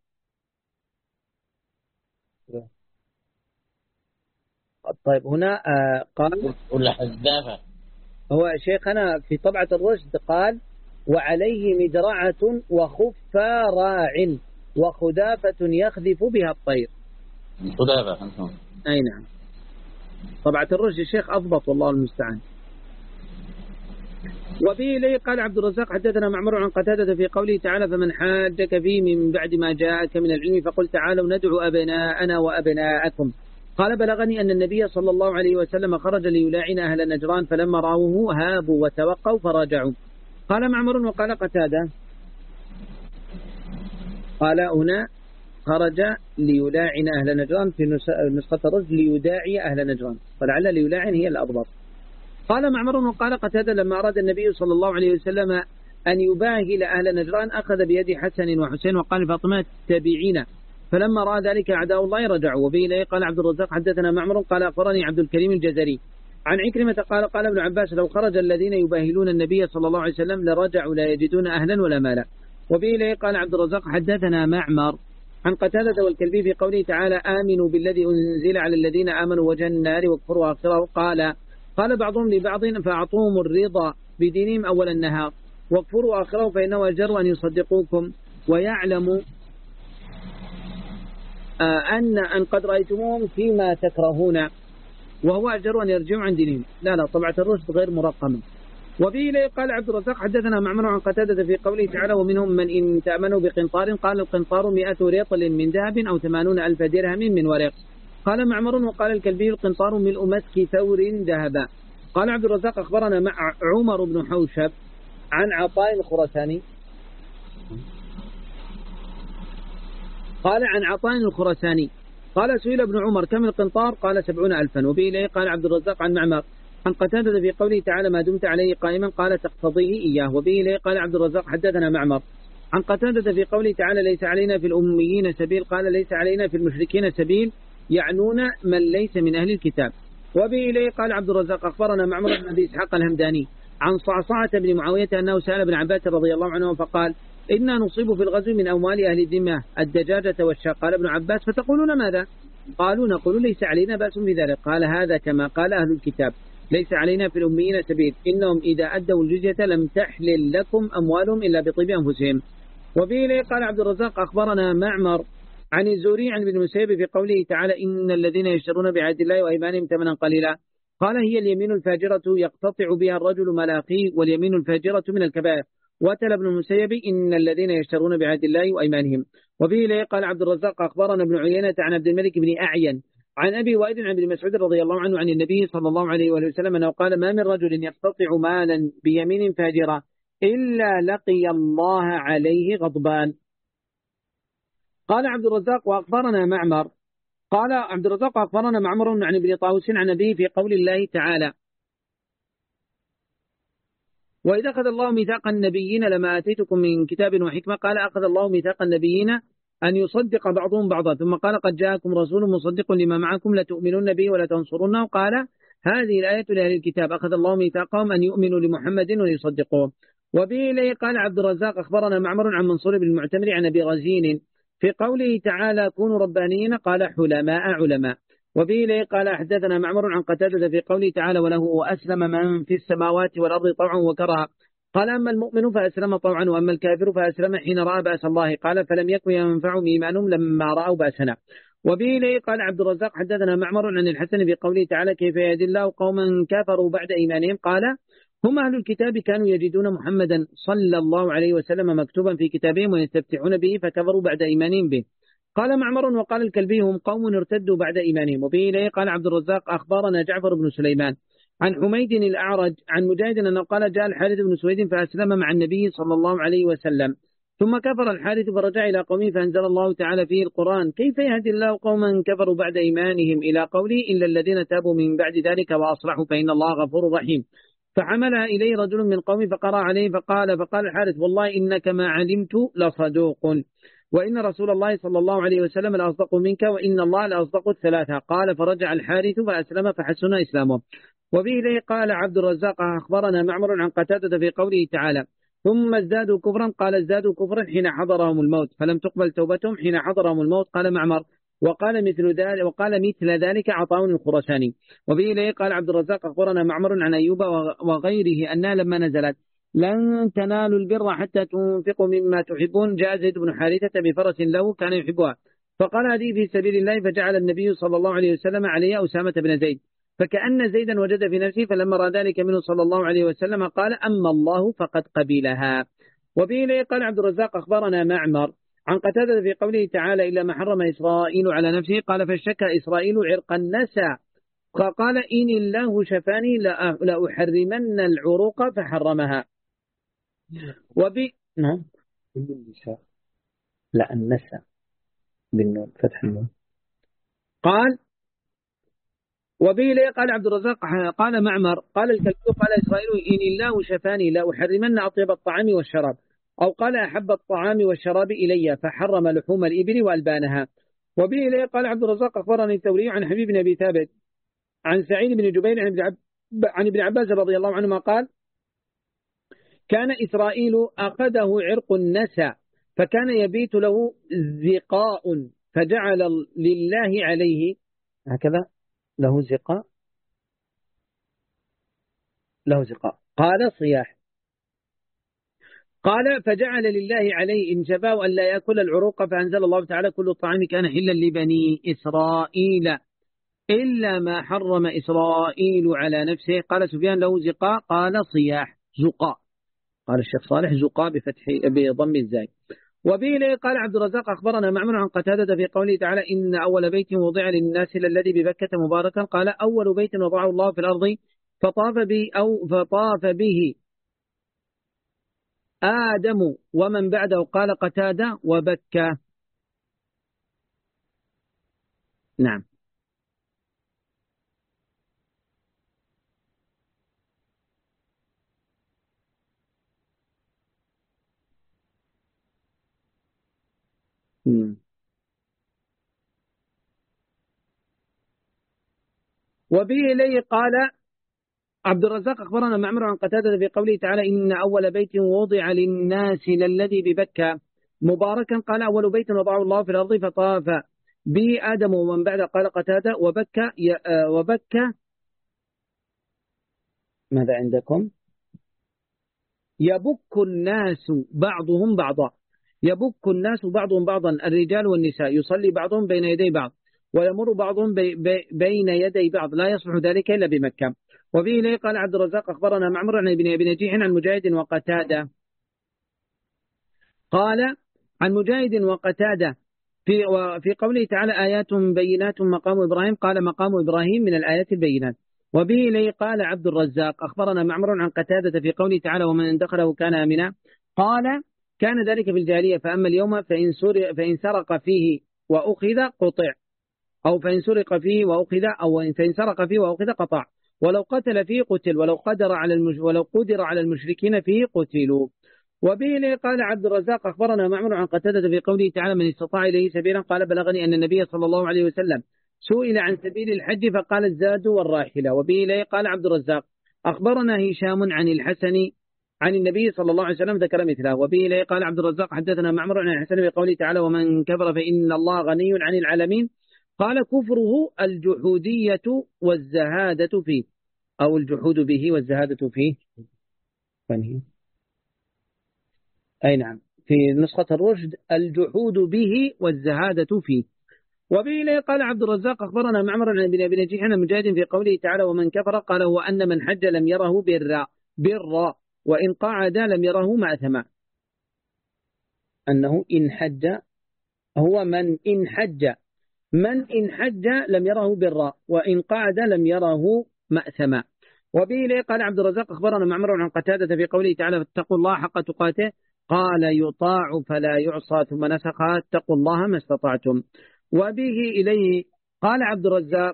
طيب هنا قال ولا حذافة هو شيخنا في طبعة الرشد قال وعليه مدرعة وخفا راع وخذافة يخذف بها الطير. خذافة أي نعم. طبعة الرشد الشيخ أضبط والله المستعان. وبه إليه قال عبد الرزاق حدثنا معمر عن قتادة في قوله تعالى فمن حاجك فيه من بعد ما جاءك من العلم فقل تعالوا ندعو أبناءنا وأبناءكم. قال بلغني أن النبي صلى الله عليه وسلم خرج ليلاعن أهل نجران فلما رأوه هابوا وتوقوا فرجعوا. قال معمر وقال قتادة قال هنا خرج ليلاعن أهل نجران في نسخة الرجل ليداعي أهل نجران فلعل ليلاعن هي الأضبط. قال معمر وقال قتادة لما أراد النبي صلى الله عليه وسلم أن يباهل أهل نجران أخذ بيد حسن وحسين وقال فاطمة تبعينا فلما رأى ذلك أعداء الله رجعوا. وبه إليه قال عبد الرزاق حدثنا معمر قال أخبرني عبد الكريم الجزري عن عكرمة قال ابن عباس لو خرج الذين يباهلون النبي صلى الله عليه وسلم لرجعوا لا يجدون أهلا ولا مالا. وبه إليه قال عبد الرزاق حدثنا معمر عن قتادة والكلبي في قوله تعالى آمنوا بالذي أنزل على الذين آمنوا وجه النار واكفروا آخره. قال بعضهم لبعض فأعطوهم الرضا بدينهم أول النهار واكفروا آخره فإنه أجر أن يصدقوكم ويعلموا أن قد رأيتموهم فيما تكرهون وهو أجر أن يرجعوا عن دينهم. لا طبعة الرشد غير مرقمة. وبه إليه قال عبد الرزاق حدثنا معمر عن قتادة في قوله تعالى ومنهم من إن تأمنوا بقنطار قال القنطار 100 رطل من ذهب أو 80,000 درهم من ورق. قال معمر وقال الكلبي القنطار ملء مسك ثور ذهبا. قال عبد الرزاق أخبرنا مع عمر بن حوشب عن عطاء الخرساني قال عن عطاء الخرساني قال سئل ابن عمر كم القنطار قال 70,000. وبه إليه قال عبد الرزاق عن معمر عن قتادة في قوله تعالى ما دمت عليه قائما قال تقتضيه إياه. وبه إليه قال عبد الرزاق حدثنا معمر عن قتادة في قوله تعالى ليس علينا في الأميين سبيل قال ليس علينا في المشركين سبيل يعنون من ليس من أهل الكتاب. وبه إليه قال عبد الرزاق أخبرنا معمر بن أبي إسحاق الهمداني عن صعصعة بن معاوية أنه سأل ابن عباس رضي الله عنه فقال إنا نصيب في الغزو من أموال أهل الذمة الدجاجة والشاء. قال ابن عباس فتقولون ماذا؟ قالوا نقول ليس علينا بأس في ذلك. قال هذا كما قال أهل الكتاب ليس علينا في الأميين سبيل إنهم إذا أدوا الجزية لم تحلل لكم أموالهم إلا بطيب أنفسهم. وبه إليه قال عبد الرزاق أخبرنا معمر عن الزهري عن ابن المسيب في قوله تعالى إن الذين يشترون بعهد الله وأيمانهم ثمنا قليلا قال هي اليمين الفاجرة يقتطع بها الرجل ملاقيه واليمين الفاجرة من الكبائر. وتلا ابن المسيب إن الذين يشترون بعهد الله وأيمانهم. وبه إليه قال عبد الرزاق أخبرنا ابن عيينة عن عبد الملك بن أعين عن أبي وائل عن ابن مسعود رضي الله عنه عن النبي صلى الله عليه وسلم أنه قال ما من رجل يقتطع مالا بيمين فاجرة إلا لقي الله عليه غضبان. قال عبد الرزاق وأخبرنا معمر قال عبد الرزاق أخبرنا معمر عن ابن طاووس عن أبيه في قول الله تعالى: وإذا أخذ الله ميثاق النبيين لما آتيتكم من كتاب وحكمة. قال: أخذ الله ميثاق النبيين أن يصدق بعضهم بعضا، ثم قال: قد جاءكم رسول مصدق لما معكم لتؤمنن به ولا تنصرنه. قال: هذه الآية لأهل الكتاب، أخذ الله ميثاقهم أن يؤمنوا لمحمد ويصدقوه. وبه إليه قال عبد الرزاق أخبرنا معمر عن منصور بن المعتمر عن أبي غزين في قوله تعالى: كونوا ربانيين. قال: حلماء علماء. وبه إليه قال حدثنا معمر عن قتادة في قوله تعالى: وله وأسلم من في السماوات والأرض طوعا وكرها. قال: أما المؤمن فأسلم طوعا، وأما الكافر فأسلم حين رأى بأس الله. قال: فلم يكن ينفعهم إيمانهم لما رأوا بأسنا. وبه إليه قال عبد الرزاق حدثنا معمر عن الحسن في قوله تعالى: كيف يهدي الله قوما كفروا بعد إيمانهم. قال: هم أهل الكتاب كانوا يجدون محمدا صلى الله عليه وسلم مكتوبا في كتابهم ويستفتحون به فكفروا بعد إيمانهم به. قال معمر وقال الكلبي: هم قوم ارتدوا بعد إيمانهم. وبه إليه قال عبد الرزاق أخبرنا جعفر بن سليمان عن حميد الأعرج عن مجاهد أنه قال: جاء الحارث بن سويد فأسلم مع النبي صلى الله عليه وسلم، ثم كفر الحارث فرجع إلى قومه فأنزل الله تعالى فيه القرآن: كيف يهدي الله قوما كفروا بعد إيمانهم إلى قوله: إلا الذين تابوا من بعد ذلك وأصلحوا فإن الله غفور رحيم. فحملها إليه رجل من قومه فقرأ عليه فقال الحارث: والله إنك ما علمت لصدوق، وإن رسول الله صلى الله عليه وسلم لأصدق منك، وإن الله لأصدق الثلاثة. قال: فرجع الحارث فأسلم فحسن إسلامه. وبه إليه قال عبد الرزاق أخبرنا معمر عن قتادة في قوله تعالى: ثم ازدادوا كفرا. قال: ازدادوا كفرا حين حضرهم الموت فلم تقبل توبتهم حين حضرهم الموت. قال معمر: وقال مثل ذلك عطاء الخرساني. وبه إليه قال عبد الرزاق أخبرنا معمر عن أيوب وغيره أنها لما نزلت: لن تنالوا البر حتى تنفقوا مما تحبون، جاء زيد بن حارثة بفرس له كان يحبها فقال: هذه في سبيل الله، فجعل النبي صلى الله عليه وسلم عليها أسامة بن زيد، فكأن زيدا وجد في نفسه، فلما رأى ذلك منه صلى الله عليه وسلم قال: أما الله فقد قبلها. وبه إليه قال عبد الرزاق أخبرنا معمر عن قتادة في قوله تعالى: إلا ما حرم إسرائيل على نفسه. قال: فاشتكى إسرائيل عرق النسى فقال: إن الله شفاني لأحرمن العروق فحرمها. نعم لا النسى بالنون فتح النون. قال: وبه إليه قال عبد الرزاق قال معمر قال الكلب قال إسرائيل: إن الله شفاني لأحرمن أطيب الطعام والشراب، أو قال: أحب الطعام والشراب إلي فحرم لحوم الإبل وألبانها. وبه إليه قال عبد الرزاق أخبرني الثوري عن حبيب بن أبي ثابت عن سعيد بن جبير عن ابن عباس رضي الله عنهما قال: كان إسرائيل أخذه عرق النسى فكان يبيت له زقاء فجعل لله عليه هكذا له زقاء قال صياح. قال: فجعل لله عليه إن شفاه أن لا يأكل العروق، فأنزل الله تعالى: كل الطعام كان حلا لبني إسرائيل إلا ما حرم إسرائيل على نفسه. قال سفيان: له زقاء قال صياح زقاء. قال الشيخ صالح: زقاء بضم الزاي. وبه إليه قال عبد الرزاق أخبرنا معمر عن قتادة في قوله تعالى: إن أول بيت وضع للناس للذي ببكة مباركا. قال: أول بيت وضعه الله في الأرض فطاف به آدم ومن بعده. قال قتادة: وبكة. نعم. وبه إليه قال عبد الرزاق أخبرنا معمر عن قتادة في قوله تعالى: إن أول بيت وضع للناس للذي ببكة مباركا. قال: أول بيت وضعه الله في الأرض فطاف به آدم ومن بعد. قال قتادة: وبكة ماذا عندكم؟ يبك الناس بعضهم بعضا، يبك الناس بعضهم بعضا، الرجال والنساء، يصلي بعضهم بين يدي بعض ويمر بعضهم بين يدي بعض، لا يصلح ذلك إلا بمكة. وفيه إليه قال عبد الرزاق أخبرنا معمر عن ابن أبي نجيح عن مجاهد وقتادة قال: عن مجاهد وقتادة في قوله تعالى: آيات بينات مقام إبراهيم. قال: مقام إبراهيم من الآيات البينات. وبه إليه قال عبد الرزاق أخبرنا معمر عن قتادة في قوله تعالى: ومن دخله كان آمنا. قال: كان ذلك في الجاهلية، فأما اليوم فإن سرق فيه وأخذ قطع، أو فإن سرق فيه وأخذ، أو فإن سرق فيه وأخذ قطع، ولو قتل فيه قتل، ولو قدر على المشركين فيه قتلوا. وبه قال عبد الرزاق أخبرنا معمر عن قتادة في قوله تعالى من استطاع إليه سبيلا، قال بلغني أن النبي صلى الله عليه وسلم سئل عن سبيل الحج فقال الزاد والراحلة. وبه قال عبد الرزاق أخبرنا هشام عن الحسن عن النبي صلى الله عليه وسلم ذكر مثله. وبه قال عبد الرزاق حدثنا معمر عن الحسن في قوله تعالى ومن كفر فإن الله غني عن العالمين، قال كفره الجحودية والزهادة فيه، أو الجحود به والزهادة فيه. أي نعم، في نسخة الرشد الجحود به والزهادة فيه. وبه قال عبد الرزاق أخبرنا معمر عن ابن نجيح عن مجاهد في قوله تعالى ومن كفر قال هو أن من حج لم يره برا وإن قعد لم يره مأثما، أنه إن حج هو من إن حج لم يره برا وإن قعد لم يره مأثما. وبه قال عبد الرزاق أخبرنا معمر عن قتادة في قوله تعالى فاتقوا الله حق تقاته، قال يطاع فلا يعصى، ثم نسخ اتقوا الله ما استطعتم. وبه إليه قال عبد الرزاق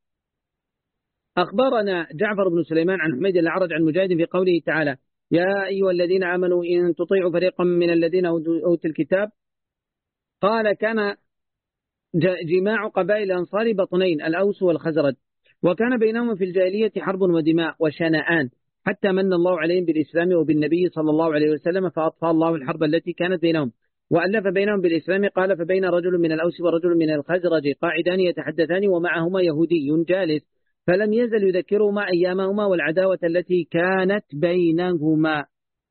أخبرنا جعفر بن سليمان عن حميد الأعرج عن مجاهد في قوله تعالى يا أيها الذين آمنوا إن تطيعوا فريقا من الذين أوتوا الكتاب، قال كان جماع قبائل الأنصار بطنين الأوس والخزرج، وكان بينهم في الجاهلية حرب ودماء وشنآن، حتى من الله عليهم بالإسلام وبالنبي صلى الله عليه وسلم فأطفأ الله الحرب التي كانت بينهم وألف بينهم بالإسلام. قال فبين رجل من الأوس ورجل من الخزرج قاعدان يتحدثان ومعهما يهودي جالس، فلم يزل يذكرهما أيامهما والعداوة التي كانت بينهما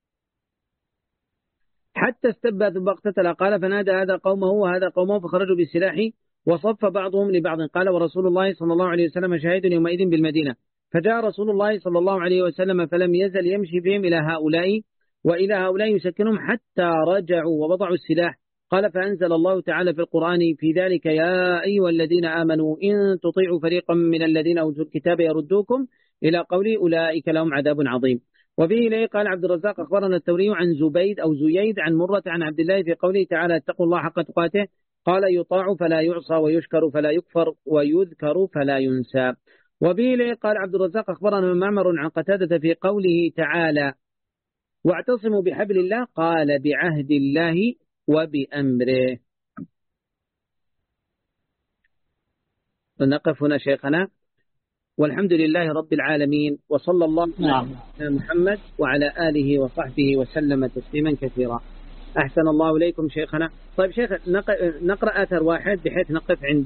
حتى استبى ثم اقتتل. قال فنادى هذا قومه وهذا قومه فخرجوا بالسلاح وصف بعضهم لبعض. قال ورسول الله صلى الله عليه وسلم شاهد يومئذ بالمدينة، فجاء رسول الله صلى الله عليه وسلم فلم يزل يمشي بهم إلى هؤلاء وإلى هؤلاء يسكنهم حتى رجعوا ووضعوا السلاح. قال فأنزل الله تعالى في القرآن في ذلك يا أيها الذين آمنوا إن تطيعوا فريقا من الذين أوتوا الكتاب يردوكم إلى قول أولئك لهم عذاب عظيم. وفيه إليه قال عبد الرزاق أخبرنا الثوري عن زبيد أو زييد عن مرة عن عبد الله في قوله تعالى اتقوا الله حق تقاته، قال يطاع فلا يعصى ويشكر فلا يكفر ويذكر فلا ينسى. وفيه إليه قال عبد الرزاق أخبرنا معمر عن قتادة في قوله تعالى واعتصموا بحبل الله، قال بعهد الله وبأمره. نقف هنا شيخنا، والحمد لله رب العالمين، وصلى الله على محمد وعلى آله وصحبه وسلم تسليما كثيرا. أحسن الله إليكم شيخنا. طيب شيخ نقرأ أثر واحد بحيث نقف عند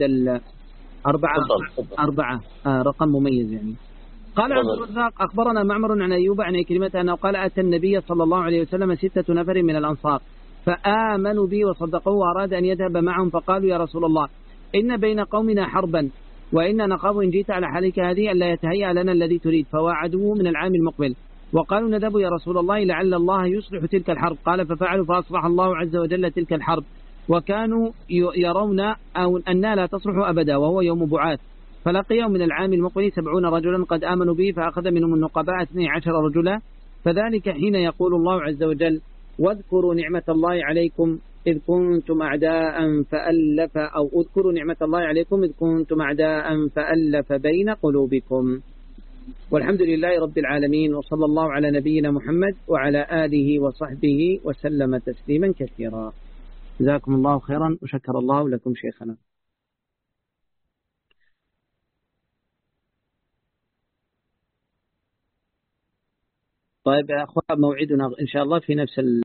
أربعة رقم مميز يعني. قال عبد الرزاق أخبرنا معمر عن أيوب عن كلمة أنه قال أتى النبي صلى الله عليه وسلم 6 نفر من الأنصار فآمنوا بي وصدقوه وأراد أن يذهب معهم، فقالوا يا رسول الله إن بين قومنا حربا وإن نخاف إن جئت على حالك هذه ألا يتهيأ لنا الذي تريد، فواعدوه من العام المقبل وقالوا نذهب يا رسول الله لعل الله يصلح تلك الحرب. قال ففعلوا فأصلح الله عز وجل تلك الحرب، وكانوا يرون أنها لا تصلح أبدا وهو يوم بعاث. فلقيهم من العام المقبل 70 رجلا قد آمنوا به، فأخذ منهم النقباء 12 رجلا. فذلك حين يقول الله عز وجل واذكروا نعمة الله عليكم إذ كنتم أعداء فألف، أو اذكروا نعمة الله عليكم إذ كنتم أعداء فألف بين قلوبكم. والحمد لله رب العالمين، وصلى الله على نبينا محمد وعلى آله وصحبه وسلم تسليما كثيرا. جزاكم الله خيرا وشكر الله لكم شيخنا. طيب يا أخوة، موعدنا إن شاء الله في نفس